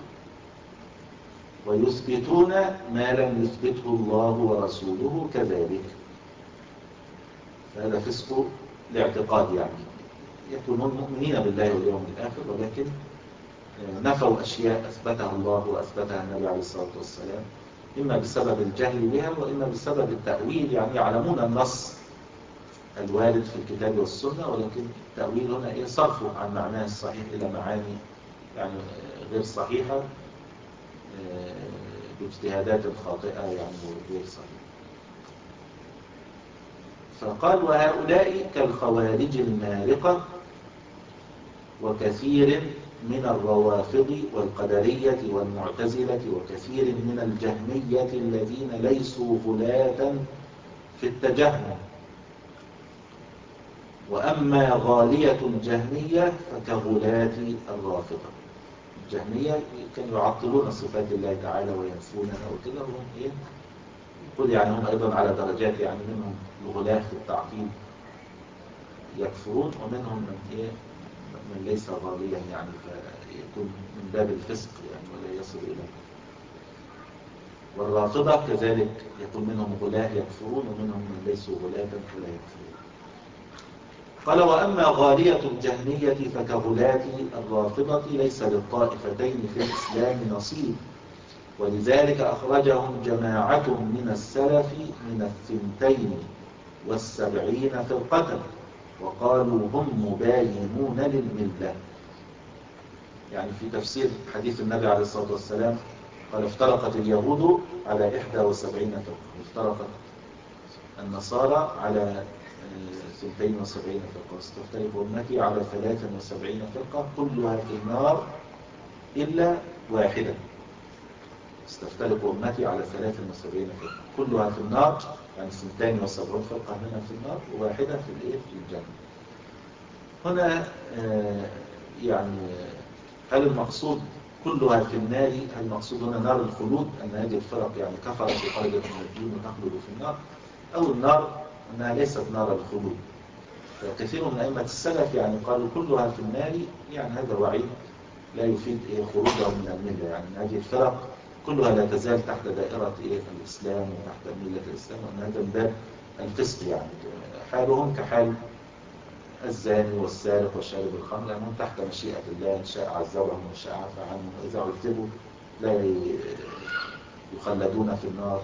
ويثبتون ما لم يثبته الله ورسوله كذلك. فهذا فسق الاعتقاد، يعني يكونون مؤمنين بالله واليوم الآخر ولكن نفوا أشياء أثبتها الله وأثبتها النبي عليه الصلاة والسلام، إما بسبب الجهل بها وإما بسبب التأويل، يعني يعلمون النص الوارد في الكتاب والسنة ولكن التأويل هنا إيه؟ صرفه عن معناه الصحيح إلى معاني يعني غير صحيحة باجتهادات خاطئة يعني غير صحيحة. فقال وهؤلاء كالخوارج المارقة وكثير من الروافض والقدرية والمعتزلة وكثير من الجهمية الذين ليسوا غلاة في التجهم. وأما غالية الجهمية فكغلاة الرافضة. الجهمية كانوا يعطلون صفات الله تعالى وينفونها وكده، وهم إيه؟ يقول يعني هم أيضا على درجات، يعني منهم الغلاة في التعطيل يكفرون ومنهم من إيه؟ من ليس غاليا يعني فيكون من باب الفسق يعني ولا يصل إليه. والرافضة كذلك يكون منهم غلاة يكفرون ومنهم من ليسوا غلاة فلا يكفرون. قال وأما غالية الجهمية فكغلاة الرافضة ليس للطائفتين في الإسلام نصيب، ولذلك أخرجهم جماعة من السلف من الثنتين والسبعين فرقة وقالوا هم مباينون للملة. يعني في تفسير حديث النبي عليه الصلاة والسلام قال افترقت اليهود على إحدى وسبعين فرقة، افترقت النصارى على اثنتين وسبعين فرقة، واستفترق أمتي على ثلاث وسبعين فرقة كلها في النار إلا واحدة. استفترق أمتي على ثلاث وسبعين فرقة كلها في النار، يعني اثنتين وسبعين فرقة هنا في النار وواحدة في الإيه في الجنة. هنا آه يعني هل المقصود كلها في النار؟ هل المقصود هنا نار الخلود أن هذه الفرق يعني كفرت وخرجت من الدين وتخلد في النار، أو النار أنها ليست نار الخلود؟ كثير من أئمة السلف يعني قالوا كلها في النار، يعني هذا وعيد لا يفيد إيه خروجها من الملة، يعني هذه الفرق كلها لا تزال تحت دائرة إيه الإسلام وتحت ملة الإسلام، وأن هذا من باب الفسق، يعني حالهم كحال الزاني والسارق وشارب الخمر، لأنهم يعني تحت مشيئة الله، إن شاء عذبهم وإن شاء عفى عنهم، وإذا عذبوا لا يخلدون في النار.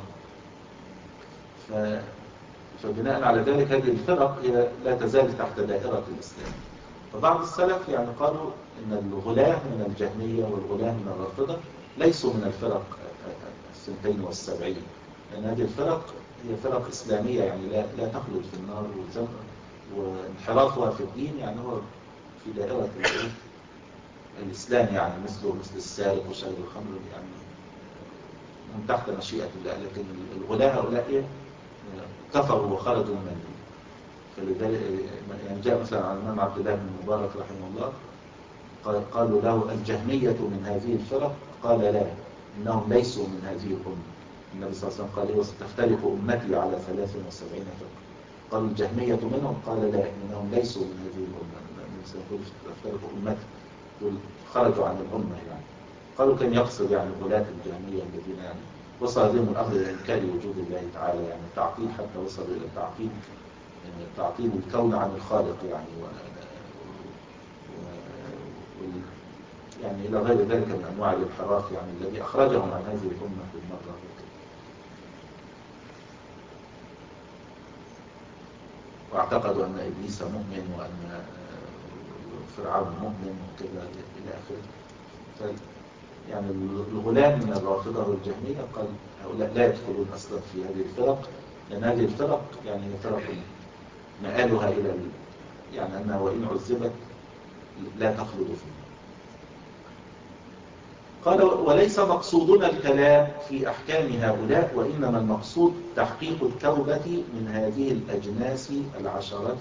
ف... فبناء على ذلك هذه الفرق هي لا تزال تحت دائرة الإسلام. فبعض السلف يعني قالوا إن الغلاة من الجهمية والغلاة من الرافضة ليسوا من الفرق الثنتين والسبعين، لأن هذه الفرق هي فرق إسلامية يعني لا, لا تخلد في النار، وانحرافها في الدين يعني هو في دائرة الإسلام، يعني مثل مثل السارق وشارب الخمر، يعني هم تحت مشيئة الله. لكن الغلاة هؤلاء كفروا وخرجوا من الدين. فلذلك يعني جاء مثلا عن الإمام عبد الله بن المبارك رحمه الله قالوا له الجهمية من هذه الفرق؟ قال لا، إنهم ليسوا من هذه الأمة. النبي صلى الله عليه وسلم قال إيه وستفترق أمتي على ثلاث وسبعين فرقة. قالوا الجهمية منهم؟ قال لا، إنهم ليسوا من هذه الأمة. النبي صلى الله عليه وسلم ستفترق أمتي، خرجوا عن الأمة يعني. قالوا كان يقصد يعني غلاة الجهمية الذين يعني وصل بهم الأمر إلى إنكار وجود الله تعالى، يعني التعطيل حتى وصل إلى التعطيل تعطيل الكون عن الخالق يعني و... و... يعني إلى غير ذلك من أنواع الانحراف يعني الذي أخرجهم عن هذه الأمة في المرة. واعتقدوا أن إبليس مؤمن وأن فرعون مؤمن وكذا إلى آخره. يعني الغلاة من الرافضة والجهمية قال هؤلاء لا يدخلون أصلا في هذه الفرق، لأن هذه الفرق يعني هي فرق مآلها إلى يعني أنها وإن عذبت لا تخلد فيه. قال وليس مقصودنا الكلام في أحكام هؤلاء، وإنما المقصود تحقيق التوبة من هذه الأجناس العشرة.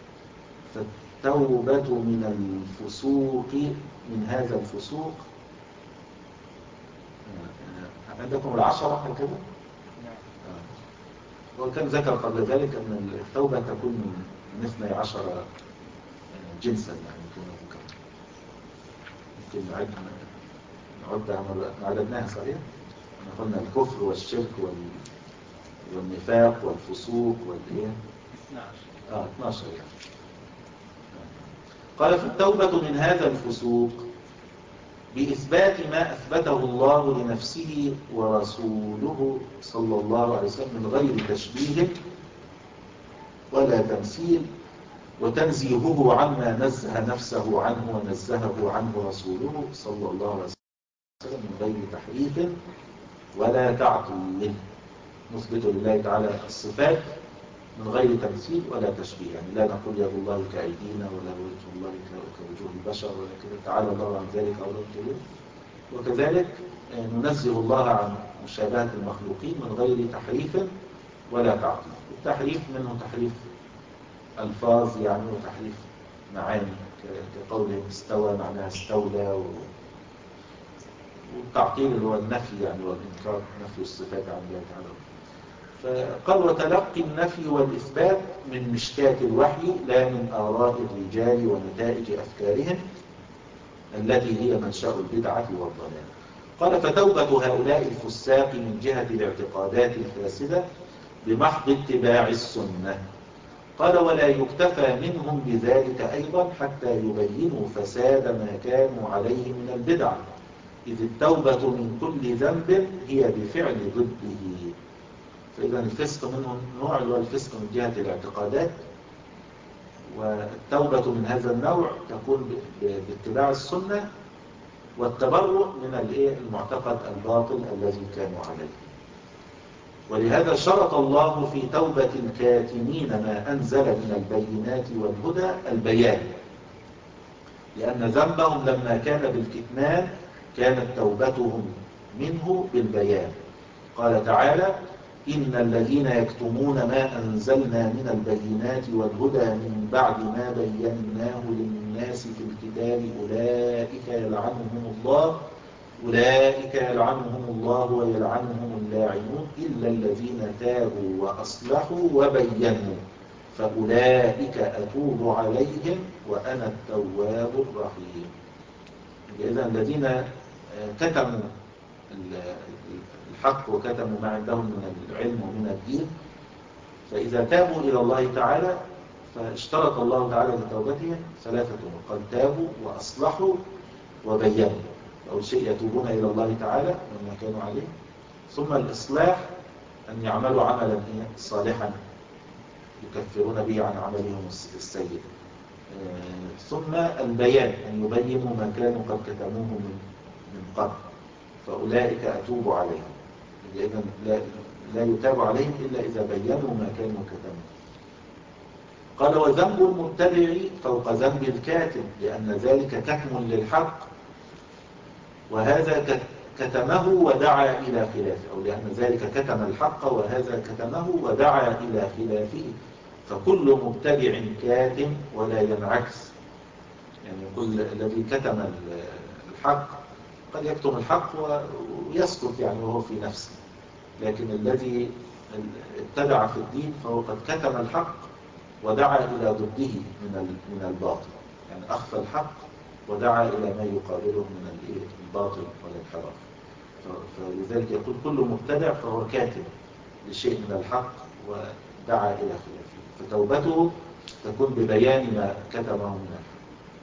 فالتوبة من الفسوق من هذا الفسوق عندكم العشرة هكذا؟ وكان ذكر قبل ذلك أن التوبة تكون من اثني عشر جنسا، يعني يمكن نعد نعدها عددناها صحيح؟ قلنا الكفر والشرك والنفاق والفسوق والإيه؟ آه اثناشر يعني. قال فالتوبة من هذا الفسوق بإثبات ما أثبته الله لنفسه ورسوله صلى الله عليه وسلم من غير تشبيه ولا تمثيل، وتنزيهه عما نزه نفسه عنه ونزهه عنه رسوله صلى الله عليه وسلم من غير تحريف ولا تعطيل. نثبت لله تعالى الصفات من غير تمثيل ولا تشبيه، يعني لا نقول يد الله كأيدينا ولا وجه الله كوجوه البشر ولا كذا، تعالى الله عن ذلك أو لا. وكذلك ننزه الله عن مشابهة المخلوقين من غير تحريف ولا تعطيل. التحريف منه تحريف ألفاظ يعني وتحريف معاني كقوله استوى معناها استولى، و... والتعطيل اللي هو النفي يعني والإنكار، نفي الصفات عن الله تعالى. فقال وتلقي النفي والإثبات من مشكاة الوحي لا من آراء الرجال ونتائج أفكارهم التي هي منشأ البدعة والضلال. قال فتوبة هؤلاء الفساق من جهة الاعتقادات الفاسدة بمحض اتباع السنة. قال ولا يكتفى منهم بذلك أيضا حتى يبينوا فساد ما كانوا عليه من البدع، إذ التوبة من كل ذنب هي بفعل ضده. فإذا الفسق منهم نوع اللي هو الفسق من جهة الاعتقادات، والتوبة من هذا النوع تكون باتباع السنة والتبرؤ من المعتقد الباطل الذي كانوا عليه. ولهذا شرط الله في توبة الكاتمين ما أنزل من البينات والهدى البيان، لأن ذنبهم لما كان بالكتمان كانت توبتهم منه بالبيان. قال تعالى إن الذين يكتمون ما أنزلنا من البينات والهدى من بعد ما بيناه للناس في الكتاب أولئك يلعنهم الله أولئك يلعنهم الله ويلعنهم اللاعنون إلا الذين تابوا وأصلحوا وبينوا فأولئك أتوب عليهم وأنا التواب الرحيم. إذا الذين كتموا الحق وكتموا ما عندهم من العلم ومن الدين، فإذا تابوا إلى الله تعالى فاشترط الله تعالى لتوبتهم ثلاثة أمور. قال تابوا وأصلحوا وبينوا. أول شيء يتوبون إلى الله تعالى مما كانوا عليه، ثم الإصلاح أن يعملوا عملا صالحا يكفرون به عن عملهم السيء، ثم البيان أن يبينوا ما كانوا قد كتموه من من قبل فأولئك أتوب عليهم. إذن لا, لا يتاب عليهم إلا إذا بينوا ما كانوا كتموه. قال وذنب المبتدع فوق ذنب الكاتم، لأن ذلك كتم للحق وهذا كتمه ودعا إلى خلافه، أو لأن ذلك كتم الحق وهذا كتمه ودعا إلى خلافه. فكل مبتدع كاتم ولا ينعكس، يعني كل الذي كتم الحق قد يكتم الحق ويسكت يعني وهو في نفسه، لكن الذي ابتدع في الدين فهو قد كتم الحق ودعا إلى ضده من من الباطل، يعني أخفى الحق ودعا إلى ما يقابله من الباطل والانحراف. فلذلك يقول كل مبتدع فهو كاتم لشيء من الحق ودعا إلى خلافه، فتوبته تكون ببيان ما كتمه من الحق.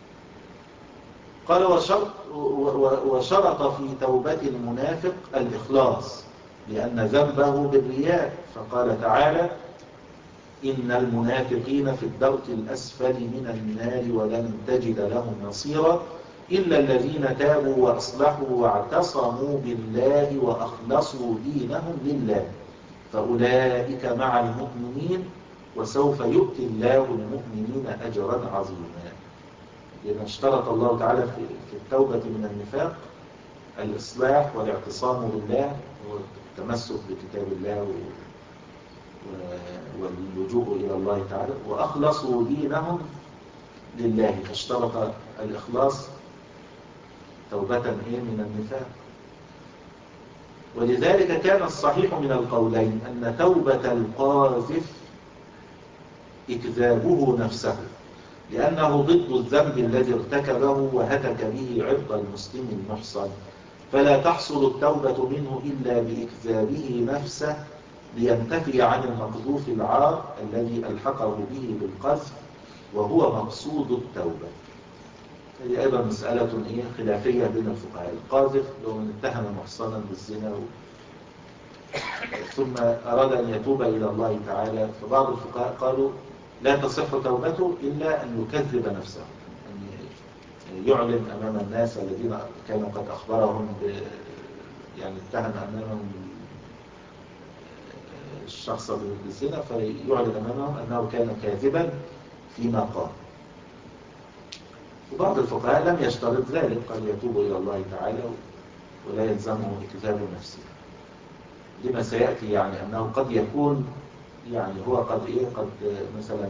قال وشرط, وشرط في توبة المنافق الإخلاص لأن ذنبه بالرياء، فقال تعالى إن المنافقين في الدرك الأسفل من النار ولن تجد لهم نصيرا إلا الذين تابوا وأصلحوا واعتصموا بالله وأخلصوا دينهم لله فأولئك مع المؤمنين وسوف يؤتي الله المؤمنين أجرا عظيما. لأن اشترط الله تعالى في التوبة من النفاق الإصلاح والاعتصام بالله والتمسك بكتاب الله واللجوء إلى الله تعالى، وأخلصوا دينهم لله، فاشترط الإخلاص توبة إيه من النفاق. ولذلك كان الصحيح من القولين أن توبة القاذف إكذابه نفسه، لأنه ضد الذنب الذي ارتكبه وهتك به عرض المسلم المحصن، فلا تحصل التوبة منه إلا بإكذابه نفسه لينتفي عن المقذوف العار الذي ألحقه به بالقذف وهو مقصود التوبة. هذه أيضا مسألة إيه خلافية بين الفقهاء. القاذف لو من اتهم محصنا بالزنا ثم أراد أن يتوب إلى الله تعالى، فبعض الفقهاء قالوا لا تصح توبته إلا أن يكذب نفسه، أن يعلن أمام الناس الذين كانوا قد أخبرهم ب يعني اتهم أمامهم الشخص بالزنا، فيعلن أمامهم أنه كان كاذبا فيما قال. وبعض الفقهاء لم يشترط ذلك، قال يتوب إلى الله تعالى ولا يلزمه إكذاب نفسه، لما سيأتي يعني أنه قد يكون يعني هو قد إيه قد مثلا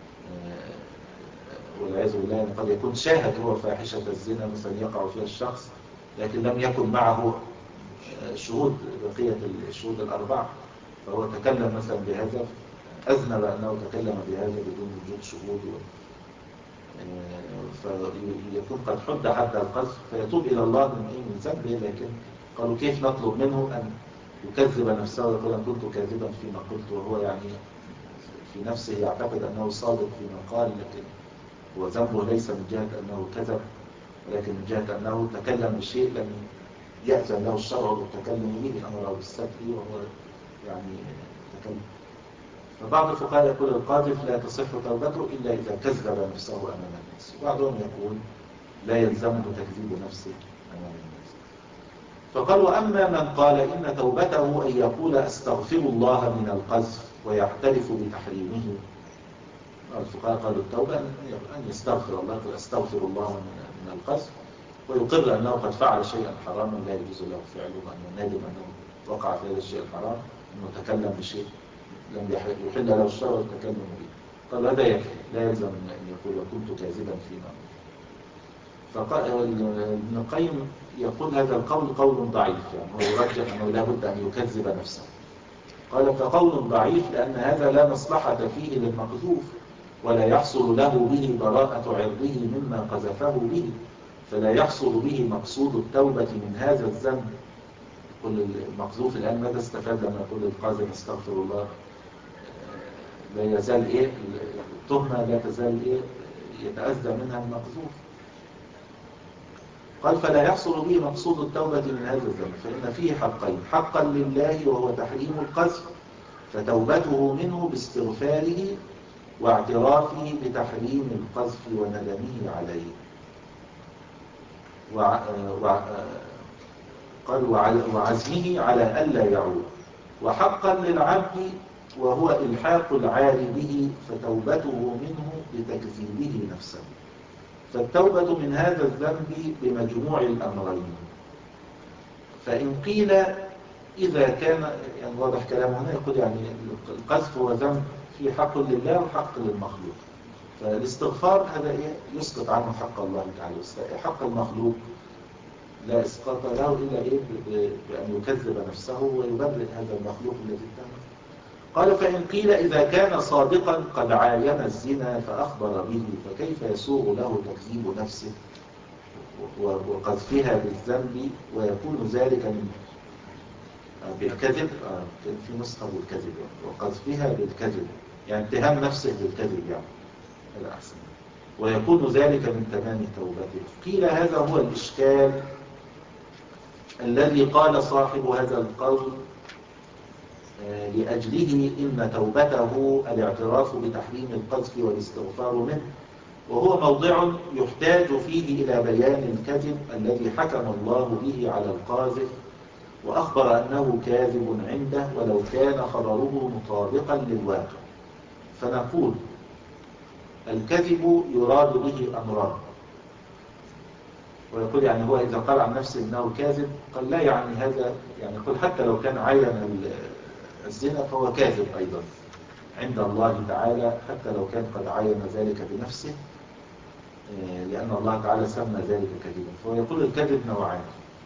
والعياذ بالله يعني قد يكون شاهد هو فاحشة الزنا مثلا يقع فيها الشخص، لكن لم يكن معه شهود بقية الشهود الأربعة، فهو تكلم مثلا بهذا، أذنب أنه تكلم بهذا بدون وجود شهود، فيكون قد حد حد القذف فيتوب إلى الله من إيه من ذنبه. لكن قالوا كيف نطلب منه أن يكذب نفسه ويقول أن كنت كاذبا فيما قلت، وهو يعني في نفسه يعتقد أنه صادق فيما قال، لكن هو ذنبه ليس من جهة أنه كذب، ولكن من جهة أنه تكلم بشيء لم يأذن له الشرع بالتكلم به، أمره بالستر وهو يعني تكلم. فبعض الفقهاء يقول القاذف لا تصح توبته إلا إذا كذب نفسه أمام الناس، وبعضهم يقول لا يلزمه تكذيب نفسه أمام الناس. فقالوا أما من قال إن توبته أن يقول أستغفر الله من القذف ويعترف بتحريمه، الفقهاء قالوا التوبة أن يستغفر الله، يقول أستغفر الله من القذف ويقر أنه قد فعل شيئا حراما لا يجوز له فعله، وأنه نادم أنه وقع في هذا الشيء الحرام، أنه تكلم بشيء لم يحل له الشرع والتكلم به. قال هذا يكفي، لا يلزم أن يقول كنت كاذبا فيما. فقال ابن القيم يقول هذا القول قول ضعيف، يعني هو يرجح أنه لا بد أن يكذب نفسه. قال فقول ضعيف لأن هذا لا مصلحة فيه للمقذوف، ولا يحصل له به براءة عرضه مما قذفه به، فلا يحصل به مقصود التوبة من هذا الذنب. يقول المقذوف الآن ماذا استفاد لما يقول القاذف استغفر الله؟ لا يزال إيه التهمة لا تزال إيه يتأذى منها المقذوف. قال فلا يحصل به مقصود التوبة من هذا الذنب، فإن فيه حقين: حقا لله وهو تحريم القذف، فتوبته منه باستغفاره واعترافه بتحريم القذف وندمه عليه، وع... وع... قال وعزمه على ألا يعود. وحقا للعبد وهو إلحاق العار به، فتوبته منه بتكذيبه نفسه. فالتوبة من هذا الذنب بمجموع الأمرين. فإن قيل إذا كان يعني واضح كلامه هنا، يقول يعني القذف هو ذنب في حق لله وحق للمخلوق، فالاستغفار هذا إيه يسقط عنه حق الله تعالى، حق المخلوق لا إسقاط له إلا إيه بأن يكذب نفسه ويبرئ هذا المخلوق الذي اتهم. قال فإن قيل إذا كان صادقا قد عاين الزنا فأخبر به، فكيف يسوغ له تكذيب نفسه وقذفها بالذنب ويكون ذلك من بالكذب؟ آه في نسخة بالكذب، وقذفها بالكذب يعني اتهام نفسه بالكذب، يعني هذا أحسن، ويكون ذلك من تمام توبته. قيل هذا هو الإشكال الذي قال صاحب هذا القول لأجله إن توبته الاعتراف بتحريم القذف والاستغفار منه، وهو موضع يحتاج فيه إلى بيان الكذب الذي حكم الله به على القاذف وأخبر أنه كاذب عنده ولو كان خبره مطابقا للواقع. فنقول الكذب يراد به أمران، ويقول يعني هو إذا قال عن نفسه أنه كاذب قال لا يعني هذا، يعني يقول حتى لو كان عين الزنا فهو كاذب أيضا عند الله تعالى، حتى لو كان قد عين ذلك بنفسه، لأن الله تعالى سمى ذلك كذبا. فهو يقول الكذب نوعان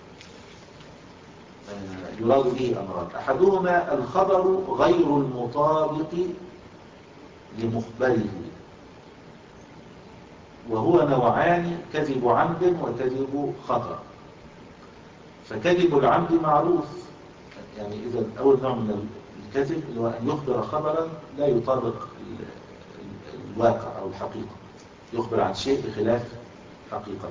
يراد به أمران: أحدهما الخبر غير المطابق لمخبره، وهو نوعان: كذب عمد وكذب خطأ. فكذب العمد معروف، يعني إذا أول نوع من الكذب اللي هو أن يخبر خبرا لا يطابق الواقع أو الحقيقة، يخبر عن شيء بخلاف حقيقته.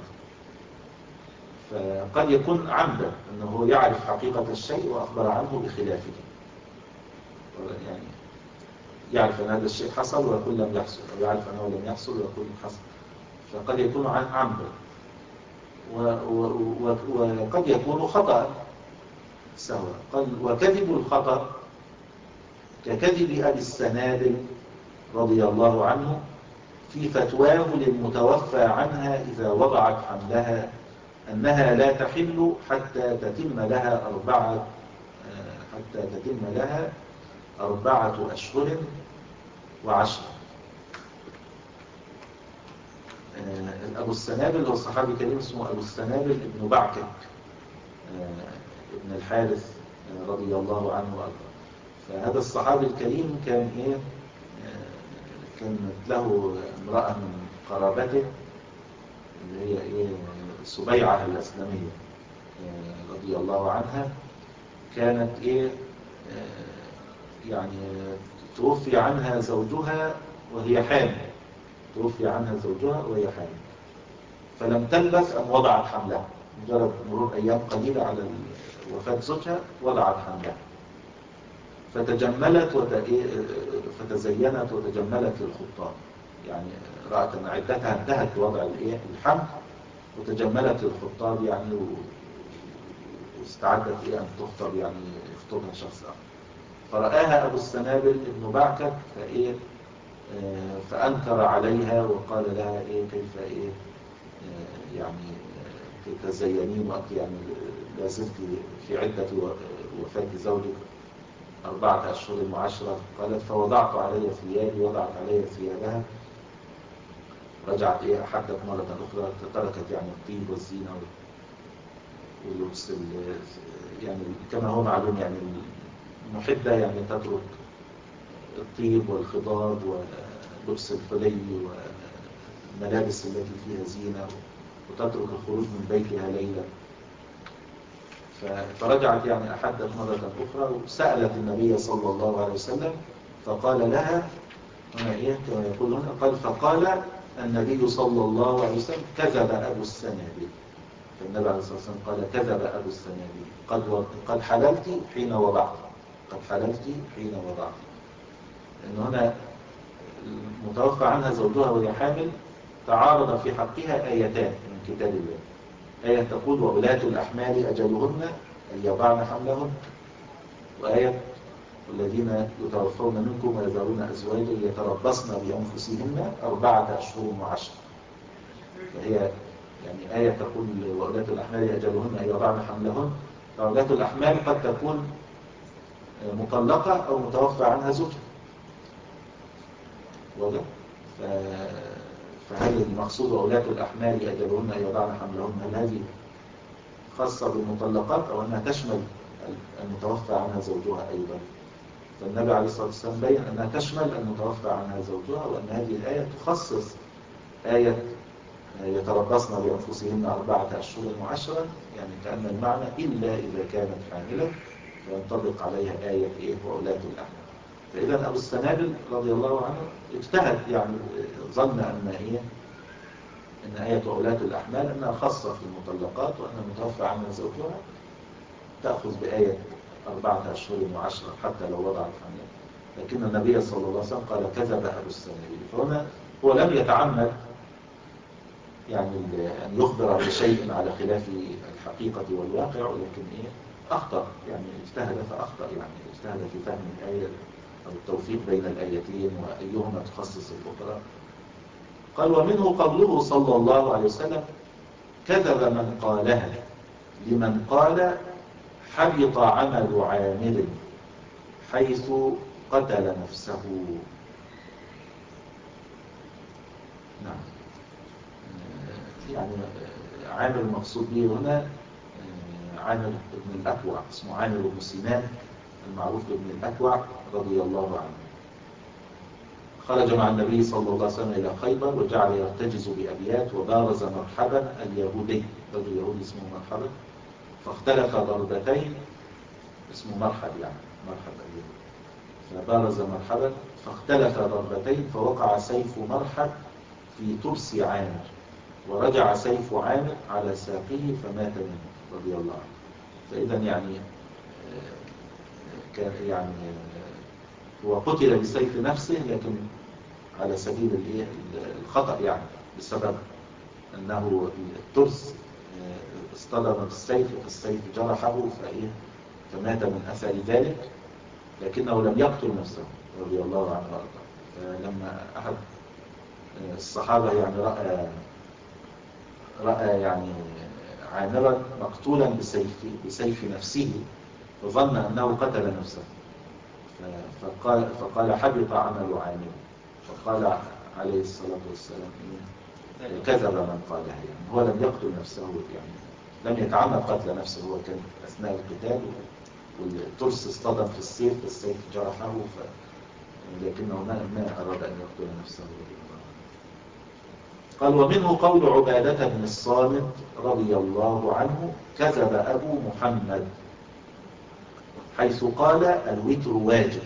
فقد يكون عمدا أنه يعرف حقيقة الشيء وأخبر عنه بخلافه، يعني يعرف أن هذا الشيء حصل ويقول لم يحصل، أو يعرف أنه لم يحصل ويقول حصل. فقد يكون عمدا، وقد يكون خطأ سواء. وكذب الخطأ ككذب أبي السنابل رضي الله عنه في فتواه للمتوفى عنها إذا وضعت حملها أنها لا تحل حتى تتم لها أربعة حتى تتم لها أربعة أشهر وعشرة. أبو السنابل هو الصحابي الكريم اسمه أبو السنابل ابن بعكك ابن الحارث رضي الله عنه وأرضاه. فهذا الصحابي الكريم كان إيه كانت له امرأة من قرابته اللي هي إيه سبيعة الأسلمية رضي الله عنها، كانت إيه يعني توفي عنها زوجها وهي حامل، توفي عنها زوجها وهي حامل، فلم تلبث أن وضعت حملها، مجرد مرور أيام قليلة على وفاة زوجها وضعت حملها، فتجملت وت... فتزينت وتجملت للخطاب، يعني رأت أن عدتها انتهت بوضع الحمل وتجملت للخطاب يعني و... واستعدت إيه أن تخطب، يعني يخطبها شخص آخر. فرآها أبو السنابل ابن بعكك فإيه آه فأنكر عليها وقال لها إيه كيف إيه آه يعني تتزينين وقت يعني لا زلت في عدة وفاة زوجك أربعة أشهر وعشرة. قالت فوضعت علي ثيابي، وضعت علي ثيابها، رجعت إيه أحدث مرة أخرى، تركت يعني الطيب والزينة واللبس يعني كما هو معلوم، يعني المحدة يعني تترك الطيب والخضاب ولبس الحلي والملابس التي فيها زينة، وتترك الخروج من بيتها ليلا. فرجعت يعني أحدث مرة أخرى وسألت النبي صلى الله عليه وسلم، فقال لها هنا إيه كما يقول هنا، قال فقال النبي صلى الله عليه وسلم كذب أبو السنابل. فالنبي عليه الصلاة والسلام قال كذب أبو السنابل، قد قد حللت حين وضعت، قد حللت حين وضعت. لأن هنا المتوفى عنها زوجها وهي حامل تعارض في حقها آيتان من كتاب الله، آية تقول وأولاة الأحمال أجلهن أن يضعن حملهن، وآية والذين يتوفون منكم ويذرون أزواجا يتربصن بأنفسهن أربعة أشهر وعشرة. فهي يعني آية تقول وأولاة الأحمال أجلهن أن يضعن حملهن، فأولاة الأحمال قد تكون مطلقة أو متوفى عنها زوجها، واضح؟ فهل المقصود وأولاة الأحمال أجلهن أن يضعن حملهن هل هذه خاصة بالمطلقات أو أنها تشمل المتوفى عنها زوجها أيضا؟ فالنبي عليه الصلاة والسلام بين أنها تشمل المتوفى عنها زوجها، وأن هذه الآية تخصص آية يتربصن بأنفسهن أربعة أشهر وعشرا، يعني كأن المعنى إلا إذا كانت حاملة فينطبق عليها آية إيه وأولاة الأحمال. فإذا أبو السنابل رضي الله عنه اجتهد، يعني ظن أن إيه أن آية وأولاة الأحمال أنها خاصة في المطلقات، وأن المتوفى عنها زوجها تأخذ بآية أربعة أشهر وعشرة حتى لو وضعت حملها. لكن النبي صلى الله عليه وسلم قال كذب أبو السنابل، فهنا هو لم يتعمد يعني أن يخبر بشيء على خلاف الحقيقة والواقع، ولكن إيه أخطأ، يعني اجتهد فأخطأ، يعني اجتهد في فهم الآية أو التوفيق بين الآيتين وأيهما تخصص الأخرى. قال ومنه قوله صلى الله عليه وسلم كذب من قالها لمن قال حبط عمل عامل حيث قتل نفسه. نعم، يعني عامر المقصود به هنا عامر بن الأكوع، اسمه عامر بن سنان المعروف بن الأكوع رضي الله عنه. خرج مع النبي صلى الله عليه وسلم إلى خيبر وجعل يرتجز بأبيات وبارز مرحبا اليهودي، رجل يهودي اسمه مرحبا، فاختلف ضربتين، اسمه مرحب يعني مرحب اليهودي، بارز مرحبا فاختلف ضربتين فوقع سيف مرحب في ترس عامر ورجع سيف عامر على ساقه فمات منه رضي الله عنه. فإذا يعني كان يعني هو قتل بسيف نفسه لكن على سبيل الخطأ، يعني بسبب أنه الترس اصطدم بالسيف فالسيف جرحه فإيه فمات من أثر ذلك، لكنه لم يقتل نفسه رضي الله عنه وارضاه. لما أحد الصحابة يعني رأى رأى يعني عامرا مقتولا بسيف بسيف نفسه وظن أنه قتل نفسه، فقال فقال حبط عمل عامر، فقال عليه الصلاة والسلام كذب من قالها، يعني هو لم يقتل نفسه، يعني لم يتعمد قتل نفسه، هو كان أثناء القتال والترس اصطدم في السيف فالسيف جرحه ف... لكنه ما, ما أراد أن يقتل نفسه. قال ومنه قول عبادة بن الصامت رضي الله عنه كذب أبو محمد حيث قال الوتر واجب.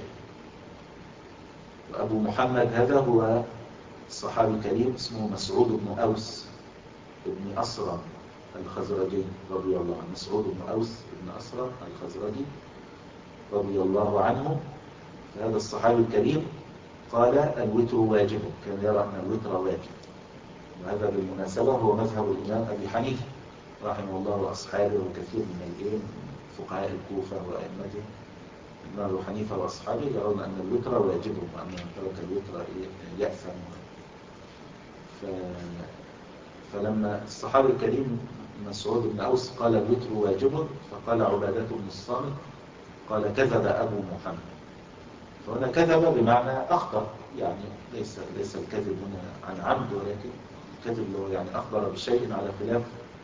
وأبو محمد هذا هو الصحابي الكريم اسمه مسعود بن أوس بن أسرم الخزرجي رضي الله عنه. مسعود بن أوس بن أسرم الخزرجي رضي الله عنه. هذا الصحابي الكريم قال الوتر واجب، كان يرى أن الوتر واجب. وهذا بالمناسبة هو مذهب الإمام أبي حنيفة رحمه الله وأصحابه وكثير من الإيه فقهاء الكوفة وأئمته. الإمام أبو حنيفة وأصحابه يرون أن الوتر واجب وأن من ترك الوتر يأثم. ف... فلما الصحابي الكريم مسعود بن أوس قال الوتر واجب فقال عبادة بن الصامت قال كذب أبو محمد. فهنا كذب بمعنى أخطأ، يعني ليس ليس الكذب هنا عن عمد، ولكن الكذب له يعني أخبر بشيء على خلاف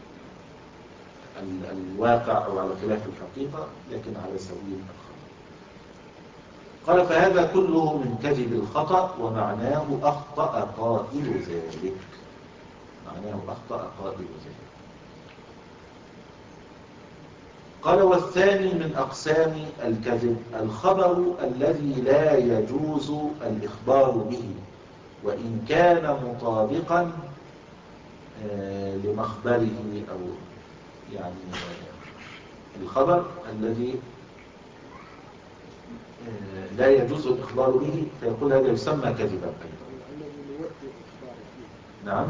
الواقع أو على خلاف الحقيقة لكن على سبيل الخطأ. قال فهذا كله من كذب الخطأ ومعناه أخطأ قائل ذلك. معناه أخطأ قائل ذلك. قال والثاني من أقسام الكذب الخبر الذي لا يجوز الإخبار به وإن كان مطابقا لمخبره، أو يعني الخبر الذي لا يجوز الإخبار به فيقول هذا يسمى كذبا أيضا. نعم.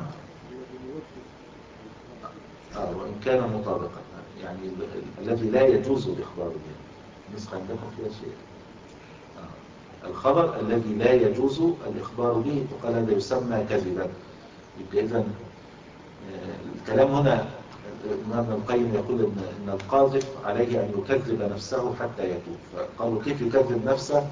آه وإن كان مطابقا، يعني الذي لا يجوز الإخبار به. نسخة عندكم فيها شيء. آه. الخبر الذي لا يجوز الإخبار به فقال هذا يسمى كذبا. يبقى إذن الكلام هنا الإمام ابن القيم يقول إن القاذف عليه أن يكذب نفسه حتى يتوب. فقالوا كيف يكذب نفسه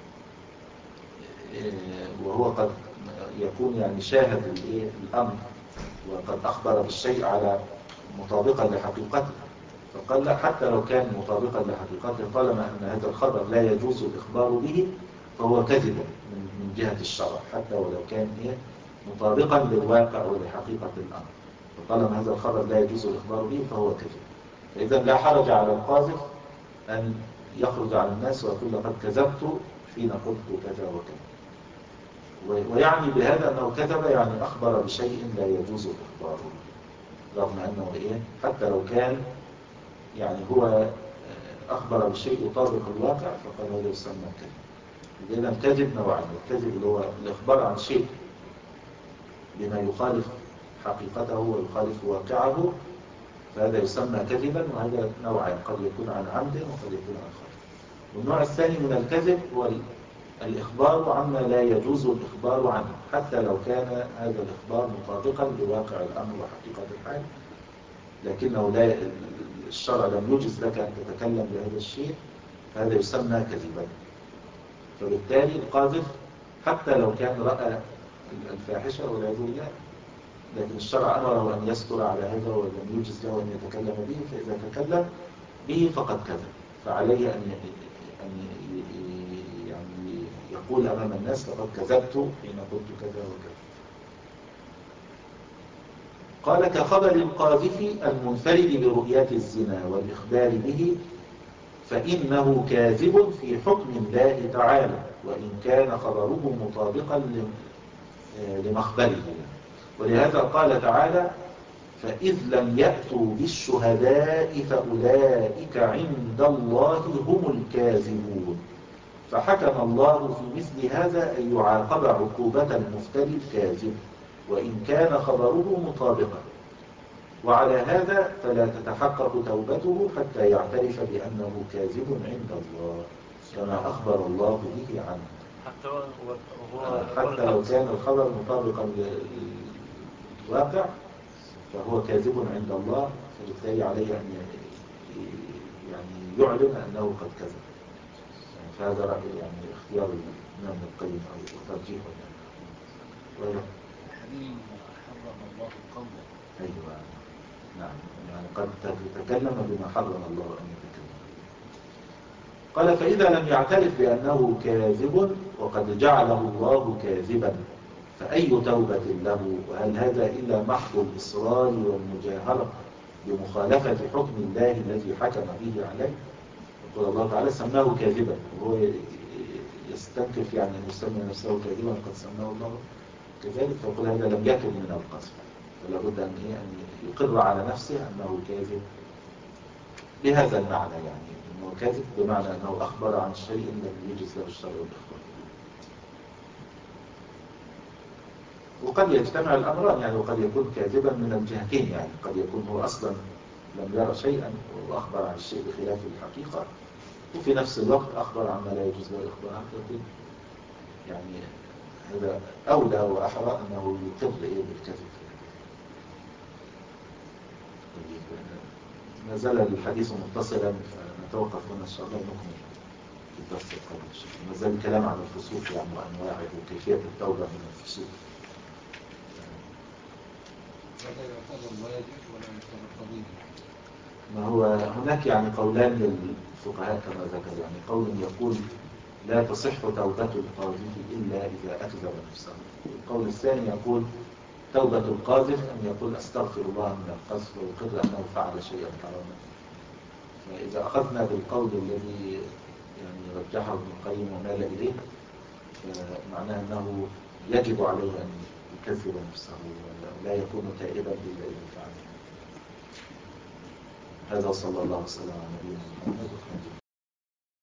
وهو قد يكون يعني شاهد الأمر وقد أخبر بالشيء على مطابقا لحقيقته. فقال لا، حتى لو كان مطابقا لحقيقته طالما أن هذا الخبر لا يجوز الإخبار به فهو كذب من جهة الشرع، حتى ولو كان مطابقا للواقع ولحقيقة الأمر. فطالما هذا الخبر لا يجوز الإخبار به فهو كذب. فإذا لا حرج على القاذف أن يخرج على الناس ويقول لقد كذبت حين قلت كذا وكذا، ويعني بهذا أنه كذب يعني أخبر بشيء لا يجوز الإخبار به، رغم أنه إيه حتى لو كان يعني هو أخبر بشيء يطابق الواقع فقال هذا يسمى كذب. إذن الكذب نوعين: الكذب اللي هو الإخبار عن شيء بما يخالف حقيقته ويخالف واقعه فهذا يسمى كذبا، وهذا نوعين: قد يكون عن عمد وقد يكون عن خطأ. والنوع الثاني من الكذب هو الإخبار عما لا يجوز الإخبار عنه حتى لو كان هذا الإخبار مطابقا لواقع الأمر وحقيقة الحال، لكنه لا الشرع لم يجز لك أن تتكلم بهذا الشيء، فهذا يسمى كذبا. فبالتالي القاذف حتى لو كان رأى الفاحشة والعياذ بالله لكن الشرع أمره أن يستر على هذا ولم يجز له أن يتكلم به، فإذا تكلم به فقد كذب، فعليه أن يعني يقول أمام الناس لقد كذبت حين قلت كذا وكذا. قال كخبر القاذف المنفرد برؤيات الزنا والإخبار به فإنه كاذب في حكم الله تعالى وإن كان خبره مطابقا لمخبره. ولهذا قال تعالى: فإذ لم يأتوا بالشهداء فأولئك عند الله هم الكاذبون. فحكم الله في مثل هذا أن يعاقب عقوبة المفتري الكاذب وإن كان خبره مطابقا، وعلى هذا فلا تتحقق توبته حتى يعترف بأنه كاذب عند الله كما أخبر الله به عنه، حتى هو حتى لو كان الخبر مطابقا للواقع فهو كاذب عند الله، فبالتالي عليه أن يعني يعلن أنه قد كذب. فهذا رأي يعني اختيار الإمام ابن القيم أو ترجيحه يعني. ولا حليم حرم الله قوله. أيوة نعم، يعني قد تتكلم بما حرم الله أن يتكلم. قال: فإذا لم يعترف بأنه كاذب وقد جعله الله كاذبا فأي توبة له؟ وهل هذا إلا محض الإصرار والمجاهرة بمخالفة حكم الله الذي حكم به عليه؟ يقول الله تعالى: سماه كاذبا، وهو يستنكف يعني أن يسمى نفسه كاذبا قد سماه الله كذلك، فيقول هذا لم يتب من القذف، فلا بد أن أن يقر على نفسه أنه كاذب بهذا المعنى، يعني أنه كاذب بمعنى أنه أخبر عن شيء لم يجز له الشرع والإخبار. وقد يجتمع الأمران، يعني وقد يكون كاذبا من الجهتين، يعني قد يكون هو أصلا لم يرى شيئا وأخبر عن الشيء بخلاف الحقيقة، وفي نفس الوقت أخبر عما لا يجوز له الإخبار عنه. يعني هذا أولى وأحرى أنه يقر إيه بالكذب. ما زال الحديث متصلا، فنتوقف هنا إن شاء الله نكمل في الدرس القادم. ما زال الكلام عن الفسوق يعني وأنواعه وكيفية التوبة من الفسوق. هذا يعتبر واجب ولا يعتبر فضيلة؟ ما هو هناك يعني قولان للفقهاء كما ذكر، يعني قول يقول لا تصح توبة القاذف إلا إذا أكذب نفسه. القول الثاني يقول توبة القاذف أن يقول أستغفر الله من القذف ويقر أنه فعل شيئا حراما. فإذا أخذنا بالقول الذي يعني رجحه ابن القيم ومال إليه، فمعناه أنه يجب عليه أن يكذب نفسه ولا يكون تائبا إلا إذا فعل. هذا صلى الله عليه وسلم على نبينا محمد.